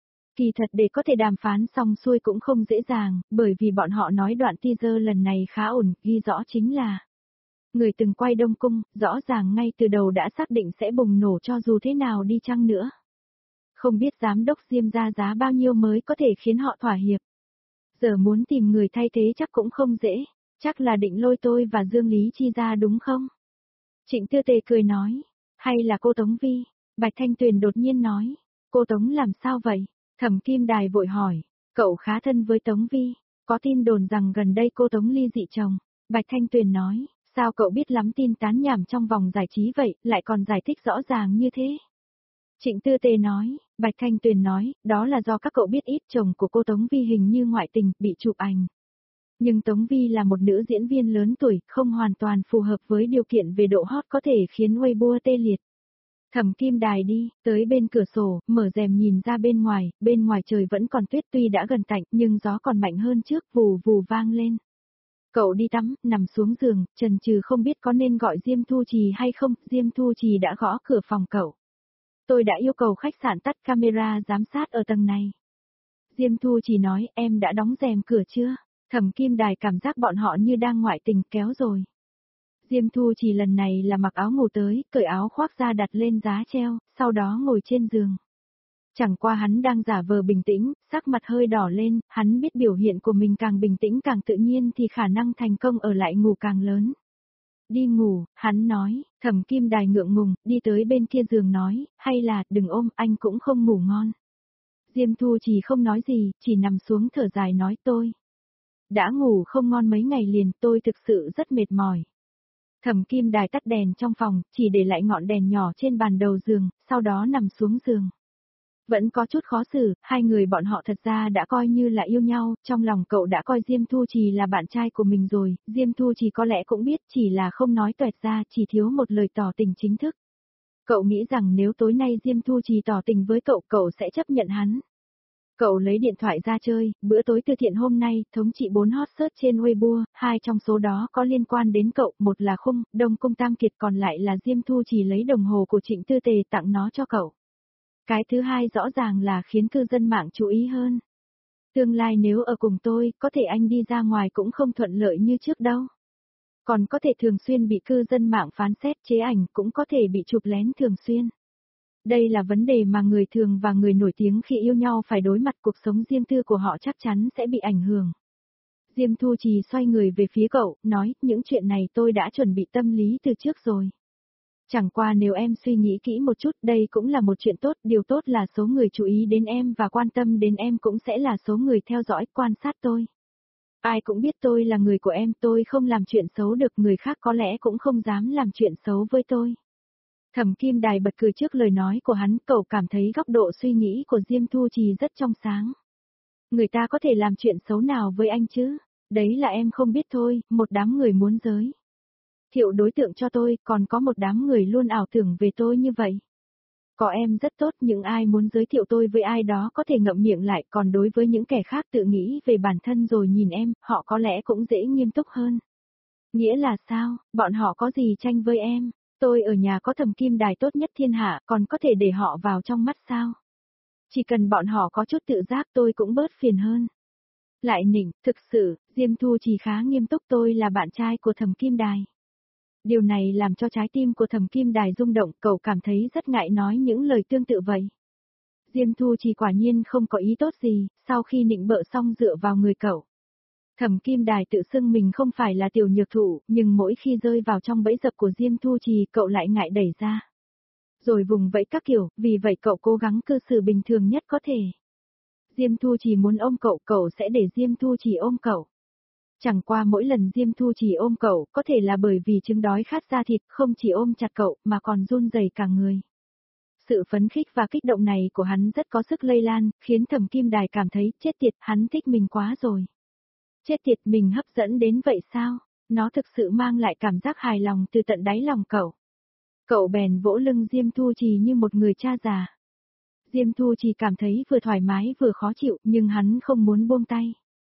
Speaker 1: Kỳ thật để có thể đàm phán xong xuôi cũng không dễ dàng, bởi vì bọn họ nói đoạn teaser lần này khá ổn, ghi rõ chính là người từng quay Đông Cung, rõ ràng ngay từ đầu đã xác định sẽ bùng nổ cho dù thế nào đi chăng nữa. Không biết giám đốc Diêm ra giá bao nhiêu mới có thể khiến họ thỏa hiệp. Giờ muốn tìm người thay thế chắc cũng không dễ, chắc là định lôi tôi và Dương Lý Chi ra đúng không? Trịnh Tư Tề cười nói, hay là cô Tống Vi? Bạch Thanh Tuyền đột nhiên nói, cô Tống làm sao vậy? Thẩm Kim Đài vội hỏi, Cậu khá thân với Tống Vi, có tin đồn rằng gần đây cô Tống ly dị chồng. Bạch Thanh Tuyền nói, sao cậu biết lắm tin tán nhảm trong vòng giải trí vậy, lại còn giải thích rõ ràng như thế? Trịnh Tư Tề nói, Bạch Thanh Tuyền nói, đó là do các cậu biết ít chồng của cô Tống Vi hình như ngoại tình, bị chụp ảnh. Nhưng Tống Vi là một nữ diễn viên lớn tuổi, không hoàn toàn phù hợp với điều kiện về độ hot có thể khiến Weibo tê liệt. Thẩm Kim Đài đi, tới bên cửa sổ, mở rèm nhìn ra bên ngoài trời vẫn còn tuyết tuy đã gần tạnh nhưng gió còn mạnh hơn trước, vù vù vang lên. Cậu đi tắm, nằm xuống giường, chần chừ không biết có nên gọi Diêm Thu Trì hay không, Diêm Thu Trì đã gõ cửa phòng cậu. Tôi đã yêu cầu khách sạn tắt camera giám sát ở tầng này. Diêm Thu Trì nói, em đã đóng rèm cửa chưa? Thẩm Kim Đài cảm giác bọn họ như đang ngoại tình kéo rồi. Diêm Thu Trì lần này là mặc áo ngủ tới, cởi áo khoác ra đặt lên giá treo, sau đó ngồi trên giường. Chẳng qua hắn đang giả vờ bình tĩnh, sắc mặt hơi đỏ lên, hắn biết biểu hiện của mình càng bình tĩnh càng tự nhiên thì khả năng thành công ở lại ngủ càng lớn. Đi ngủ, hắn nói, Thẩm Kim Đài ngượng ngùng, đi tới bên kia giường nói, hay là, đừng ôm, anh cũng không ngủ ngon. Diêm Thu Trì không nói gì, chỉ nằm xuống thở dài nói tôi đã ngủ không ngon mấy ngày liền, tôi thực sự rất mệt mỏi. Thẩm Kim Đài tắt đèn trong phòng, chỉ để lại ngọn đèn nhỏ trên bàn đầu giường, sau đó nằm xuống giường. Vẫn có chút khó xử, hai người bọn họ thật ra đã coi như là yêu nhau, trong lòng cậu đã coi Diêm Thu Trì là bạn trai của mình rồi, Diêm Thu Trì có lẽ cũng biết chỉ là không nói toẹt ra, chỉ thiếu một lời tỏ tình chính thức. Cậu nghĩ rằng nếu tối nay Diêm Thu Trì tỏ tình với cậu, cậu sẽ chấp nhận hắn. Cậu lấy điện thoại ra chơi, bữa tối từ thiện hôm nay, thống trị 4 hot search trên Weibo, 2 trong số đó có liên quan đến cậu, một là Khung, Đông Cung Tam Kiệt còn lại là Diêm Thu Trì lấy đồng hồ của Trịnh Tư Tề tặng nó cho cậu. Cái thứ hai rõ ràng là khiến cư dân mạng chú ý hơn. Tương lai nếu ở cùng tôi, có thể anh đi ra ngoài cũng không thuận lợi như trước đâu. Còn có thể thường xuyên bị cư dân mạng phán xét chế ảnh, cũng có thể bị chụp lén thường xuyên. Đây là vấn đề mà người thường và người nổi tiếng khi yêu nhau phải đối mặt, cuộc sống riêng tư của họ chắc chắn sẽ bị ảnh hưởng. Diêm Thu Trì xoay người về phía cậu, nói, những chuyện này tôi đã chuẩn bị tâm lý từ trước rồi. Chẳng qua nếu em suy nghĩ kỹ một chút, đây cũng là một chuyện tốt, điều tốt là số người chú ý đến em và quan tâm đến em cũng sẽ là số người theo dõi, quan sát tôi. Ai cũng biết tôi là người của em, tôi không làm chuyện xấu được, người khác có lẽ cũng không dám làm chuyện xấu với tôi. Thẩm Kim Đài bật cười trước lời nói của hắn, cậu cảm thấy góc độ suy nghĩ của Diêm Thu Trì rất trong sáng. Người ta có thể làm chuyện xấu nào với anh chứ? Đấy là em không biết thôi, một đám người muốn giới thiệu đối tượng cho tôi, còn có một đám người luôn ảo tưởng về tôi như vậy. Có em rất tốt, những ai muốn giới thiệu tôi với ai đó có thể ngậm miệng lại, còn đối với những kẻ khác tự nghĩ về bản thân rồi nhìn em, họ có lẽ cũng dễ nghiêm túc hơn. Nghĩa là sao, bọn họ có gì tranh với em? Tôi ở nhà có Thẩm Kim Đài tốt nhất thiên hạ, còn có thể để họ vào trong mắt sao? Chỉ cần bọn họ có chút tự giác tôi cũng bớt phiền hơn. Lại nịnh, thực sự, Diêm Thu Trì khá nghiêm túc, tôi là bạn trai của Thẩm Kim Đài. Điều này làm cho trái tim của Thẩm Kim Đài rung động, cậu cảm thấy rất ngại nói những lời tương tự vậy. Diêm Thu Trì quả nhiên không có ý tốt gì, sau khi nịnh bợ xong dựa vào người cậu. Thẩm Kim Đài tự xưng mình không phải là tiểu nhược thụ, nhưng mỗi khi rơi vào trong bẫy dập của Diêm Thu Trì cậu lại ngại đẩy ra. Rồi vùng vẫy các kiểu, vì vậy cậu cố gắng cư xử bình thường nhất có thể. Diêm Thu Trì muốn ôm cậu, cậu sẽ để Diêm Thu Trì ôm cậu. Chẳng qua mỗi lần Diêm Thu Trì ôm cậu, có thể là bởi vì chứng đói khát da thịt, không chỉ ôm chặt cậu, mà còn run rẩy cả người. Sự phấn khích và kích động này của hắn rất có sức lây lan, khiến Thẩm Kim Đài cảm thấy, chết tiệt, hắn thích mình quá rồi. Chết tiệt, mình hấp dẫn đến vậy sao? Nó thực sự mang lại cảm giác hài lòng từ tận đáy lòng cậu. Cậu bèn vỗ lưng Diêm Thu Trì như một người cha già. Diêm Thu Trì cảm thấy vừa thoải mái vừa khó chịu, nhưng hắn không muốn buông tay.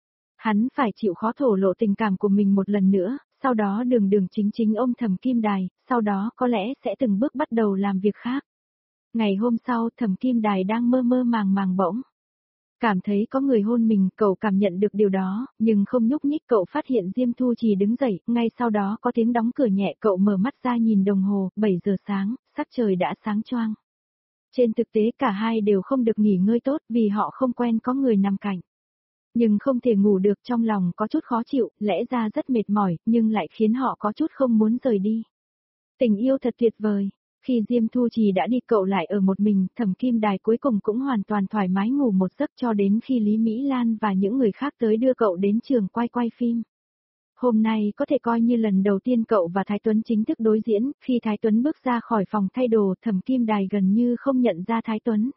Speaker 1: Hắn phải chịu khó thổ lộ tình cảm của mình một lần nữa, sau đó đường đường chính chính ôm Thẩm Kim Đài, sau đó có lẽ sẽ từng bước bắt đầu làm việc khác. Ngày hôm sau, Thẩm Kim Đài đang mơ mơ màng màng bỗng cảm thấy có người hôn mình, cậu cảm nhận được điều đó, nhưng không nhúc nhích, cậu phát hiện Diêm Thu Trì đứng dậy, ngay sau đó có tiếng đóng cửa nhẹ, cậu mở mắt ra nhìn đồng hồ, 7 giờ sáng, sắc trời đã sáng choang. Trên thực tế cả hai đều không được nghỉ ngơi tốt vì họ không quen có người nằm cạnh. Nhưng không thể ngủ được, trong lòng có chút khó chịu, lẽ ra rất mệt mỏi, nhưng lại khiến họ có chút không muốn rời đi. Tình yêu thật tuyệt vời. Khi Diêm Thu Trì đã đi cậu lại ở một mình, Thẩm Kim Đài cuối cùng cũng hoàn toàn thoải mái ngủ một giấc cho đến khi Lý Mỹ Lan và những người khác tới đưa cậu đến trường quay phim. Hôm nay có thể coi như lần đầu tiên cậu và Thái Tuấn chính thức đối diễn, khi Thái Tuấn bước ra khỏi phòng thay đồ, Thẩm Kim Đài gần như không nhận ra Thái Tuấn.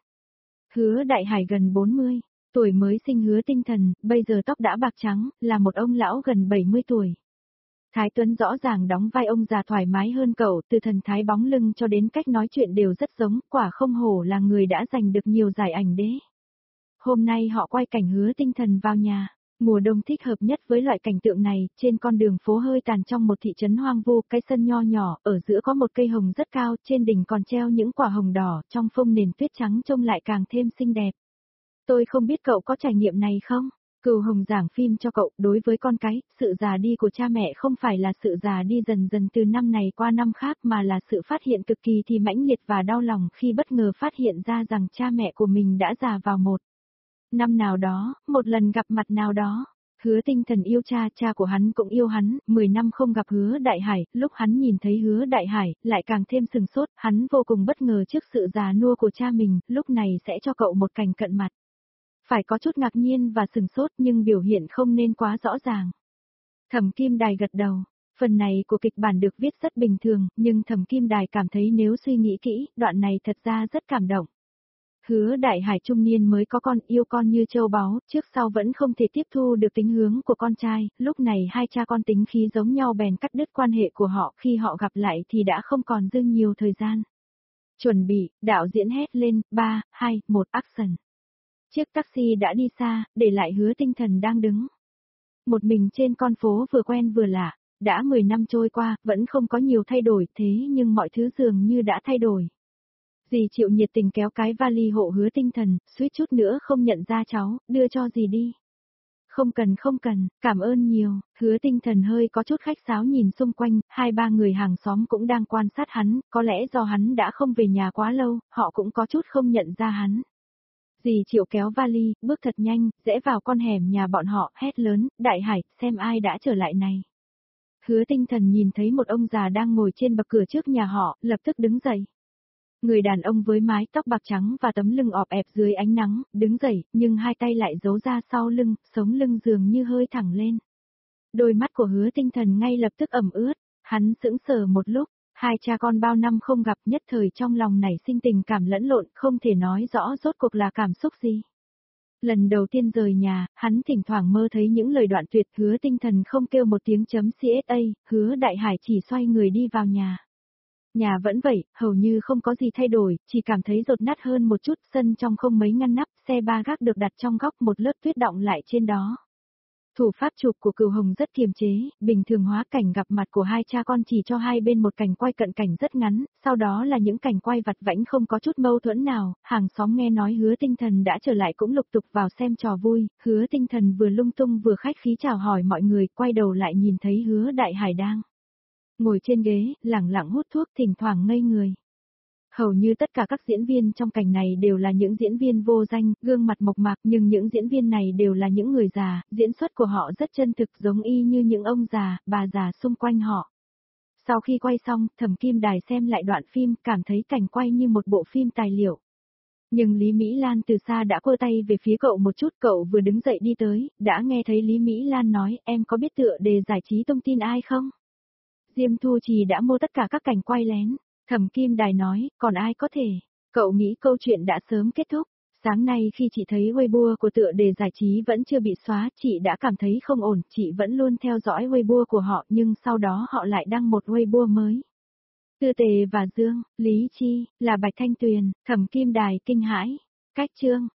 Speaker 1: Hứa Đại Hải gần 40, tuổi mới sinh Hứa Tinh Thần, bây giờ tóc đã bạc trắng, là một ông lão gần 70 tuổi. Thái Tuấn rõ ràng đóng vai ông già thoải mái hơn cậu, từ thần thái bóng lưng cho đến cách nói chuyện đều rất giống, quả không hổ là người đã giành được nhiều giải ảnh đế. Hôm nay họ quay cảnh Hứa Tinh Thần vào nhà. Mùa đông thích hợp nhất với loại cảnh tượng này, trên con đường phố hơi tàn trong một thị trấn hoang vu, cái sân nho nhỏ, ở giữa có một cây hồng rất cao, trên đỉnh còn treo những quả hồng đỏ, trong phông nền tuyết trắng trông lại càng thêm xinh đẹp. Tôi không biết cậu có trải nghiệm này không? Cừu Hồng giảng phim cho cậu, đối với con cái, sự già đi của cha mẹ không phải là sự già đi dần dần từ năm này qua năm khác mà là sự phát hiện cực kỳ thì mãnh liệt và đau lòng khi bất ngờ phát hiện ra rằng cha mẹ của mình đã già vào một năm nào đó, một lần gặp mặt nào đó. Hứa Tinh Thần yêu cha, cha của hắn cũng yêu hắn, 10 năm không gặp Hứa Đại Hải, lúc hắn nhìn thấy Hứa Đại Hải, lại càng thêm sừng sốt, hắn vô cùng bất ngờ trước sự già nua của cha mình, lúc này sẽ cho cậu một cảnh cận mặt. Phải có chút ngạc nhiên và sừng sốt nhưng biểu hiện không nên quá rõ ràng. Thẩm Kim Đài gật đầu, phần này của kịch bản được viết rất bình thường, nhưng Thẩm Kim Đài cảm thấy nếu suy nghĩ kỹ, đoạn này thật ra rất cảm động. Hứa Đại Hải trung niên mới có con, yêu con như châu báu, trước sau vẫn không thể tiếp thu được tính hướng của con trai, lúc này hai cha con tính khí giống nhau bèn cắt đứt quan hệ của họ, khi họ gặp lại thì đã không còn dư nhiều thời gian. Chuẩn bị, đạo diễn hét lên, 3, 2, 1 action. Chiếc taxi đã đi xa, để lại Hứa Tinh Thần đang đứng một mình trên con phố vừa quen vừa lạ, đã 10 năm trôi qua, vẫn không có nhiều thay đổi, thế nhưng mọi thứ dường như đã thay đổi. Dì Triệu nhiệt tình kéo cái vali hộ Hứa Tinh Thần, suýt chút nữa không nhận ra cháu, đưa cho dì đi. Không cần, cảm ơn nhiều. Hứa Tinh Thần hơi có chút khách sáo nhìn xung quanh, 2-3 người hàng xóm cũng đang quan sát hắn, có lẽ do hắn đã không về nhà quá lâu, họ cũng có chút không nhận ra hắn. Dì Triệu kéo vali, bước thật nhanh, rẽ vào con hẻm nhà bọn họ, hét lớn, Đại Hải, xem ai đã trở lại này. Hứa Tinh Thần nhìn thấy một ông già đang ngồi trên bậc cửa trước nhà họ, lập tức đứng dậy. Người đàn ông với mái tóc bạc trắng và tấm lưng ọp ẹp dưới ánh nắng, đứng dậy, nhưng hai tay lại giấu ra sau lưng, sống lưng dường như hơi thẳng lên. Đôi mắt của Hứa Tinh Thần ngay lập tức ẩm ướt, hắn sững sờ một lúc, hai cha con bao năm không gặp, nhất thời trong lòng nảy sinh tình cảm lẫn lộn, không thể nói rõ rốt cuộc là cảm xúc gì. Lần đầu tiên rời nhà, hắn thỉnh thoảng mơ thấy những lời đoạn tuyệt. Hứa Tinh Thần không kêu một tiếng CSA, Hứa Đại Hải chỉ xoay người đi vào nhà. Nhà vẫn vậy, hầu như không có gì thay đổi, chỉ cảm thấy dột nát hơn một chút, sân trong không mấy ngăn nắp, xe ba gác được đặt trong góc, một lớp tuyết đọng lại trên đó. Thủ pháp chụp của Cừu Hồng rất kiềm chế, bình thường hóa cảnh gặp mặt của hai cha con chỉ cho hai bên một cảnh quay cận cảnh rất ngắn, sau đó là những cảnh quay vặt vãnh không có chút mâu thuẫn nào. Hàng xóm nghe nói Hứa Tinh Thần đã trở lại cũng lục tục vào xem trò vui. Hứa Tinh Thần vừa lung tung vừa khách khí chào hỏi mọi người, quay đầu lại nhìn thấy Hứa Đại Hải đang ngồi trên ghế, lẳng lặng hút thuốc, thỉnh thoảng ngây người. Hầu như tất cả các diễn viên trong cảnh này đều là những diễn viên vô danh, gương mặt mộc mạc, nhưng những diễn viên này đều là những người già, diễn xuất của họ rất chân thực, giống y như những ông già, bà già xung quanh họ. Sau khi quay xong, Thẩm Kim Đài xem lại đoạn phim, cảm thấy cảnh quay như một bộ phim tài liệu. Nhưng Lý Mỹ Lan từ xa đã quơ tay về phía cậu một chút, cậu vừa đứng dậy đi tới, đã nghe thấy Lý Mỹ Lan nói, em có biết tựa đề giải trí thông tin ai không? Diêm Thu Trì đã mua tất cả các cảnh quay lén. Thẩm Kim Đài nói, còn ai có thể? Cậu nghĩ câu chuyện đã sớm kết thúc. Sáng nay khi chị thấy Weibo của tựa đề giải trí vẫn chưa bị xóa, chị đã cảm thấy không ổn, chị vẫn luôn theo dõi Weibo của họ, nhưng sau đó họ lại đăng một Weibo mới. Tư Tề và Dương, Lý Chi, là Bạch Thanh Tuyền. Thẩm Kim Đài kinh hãi. Cách chương.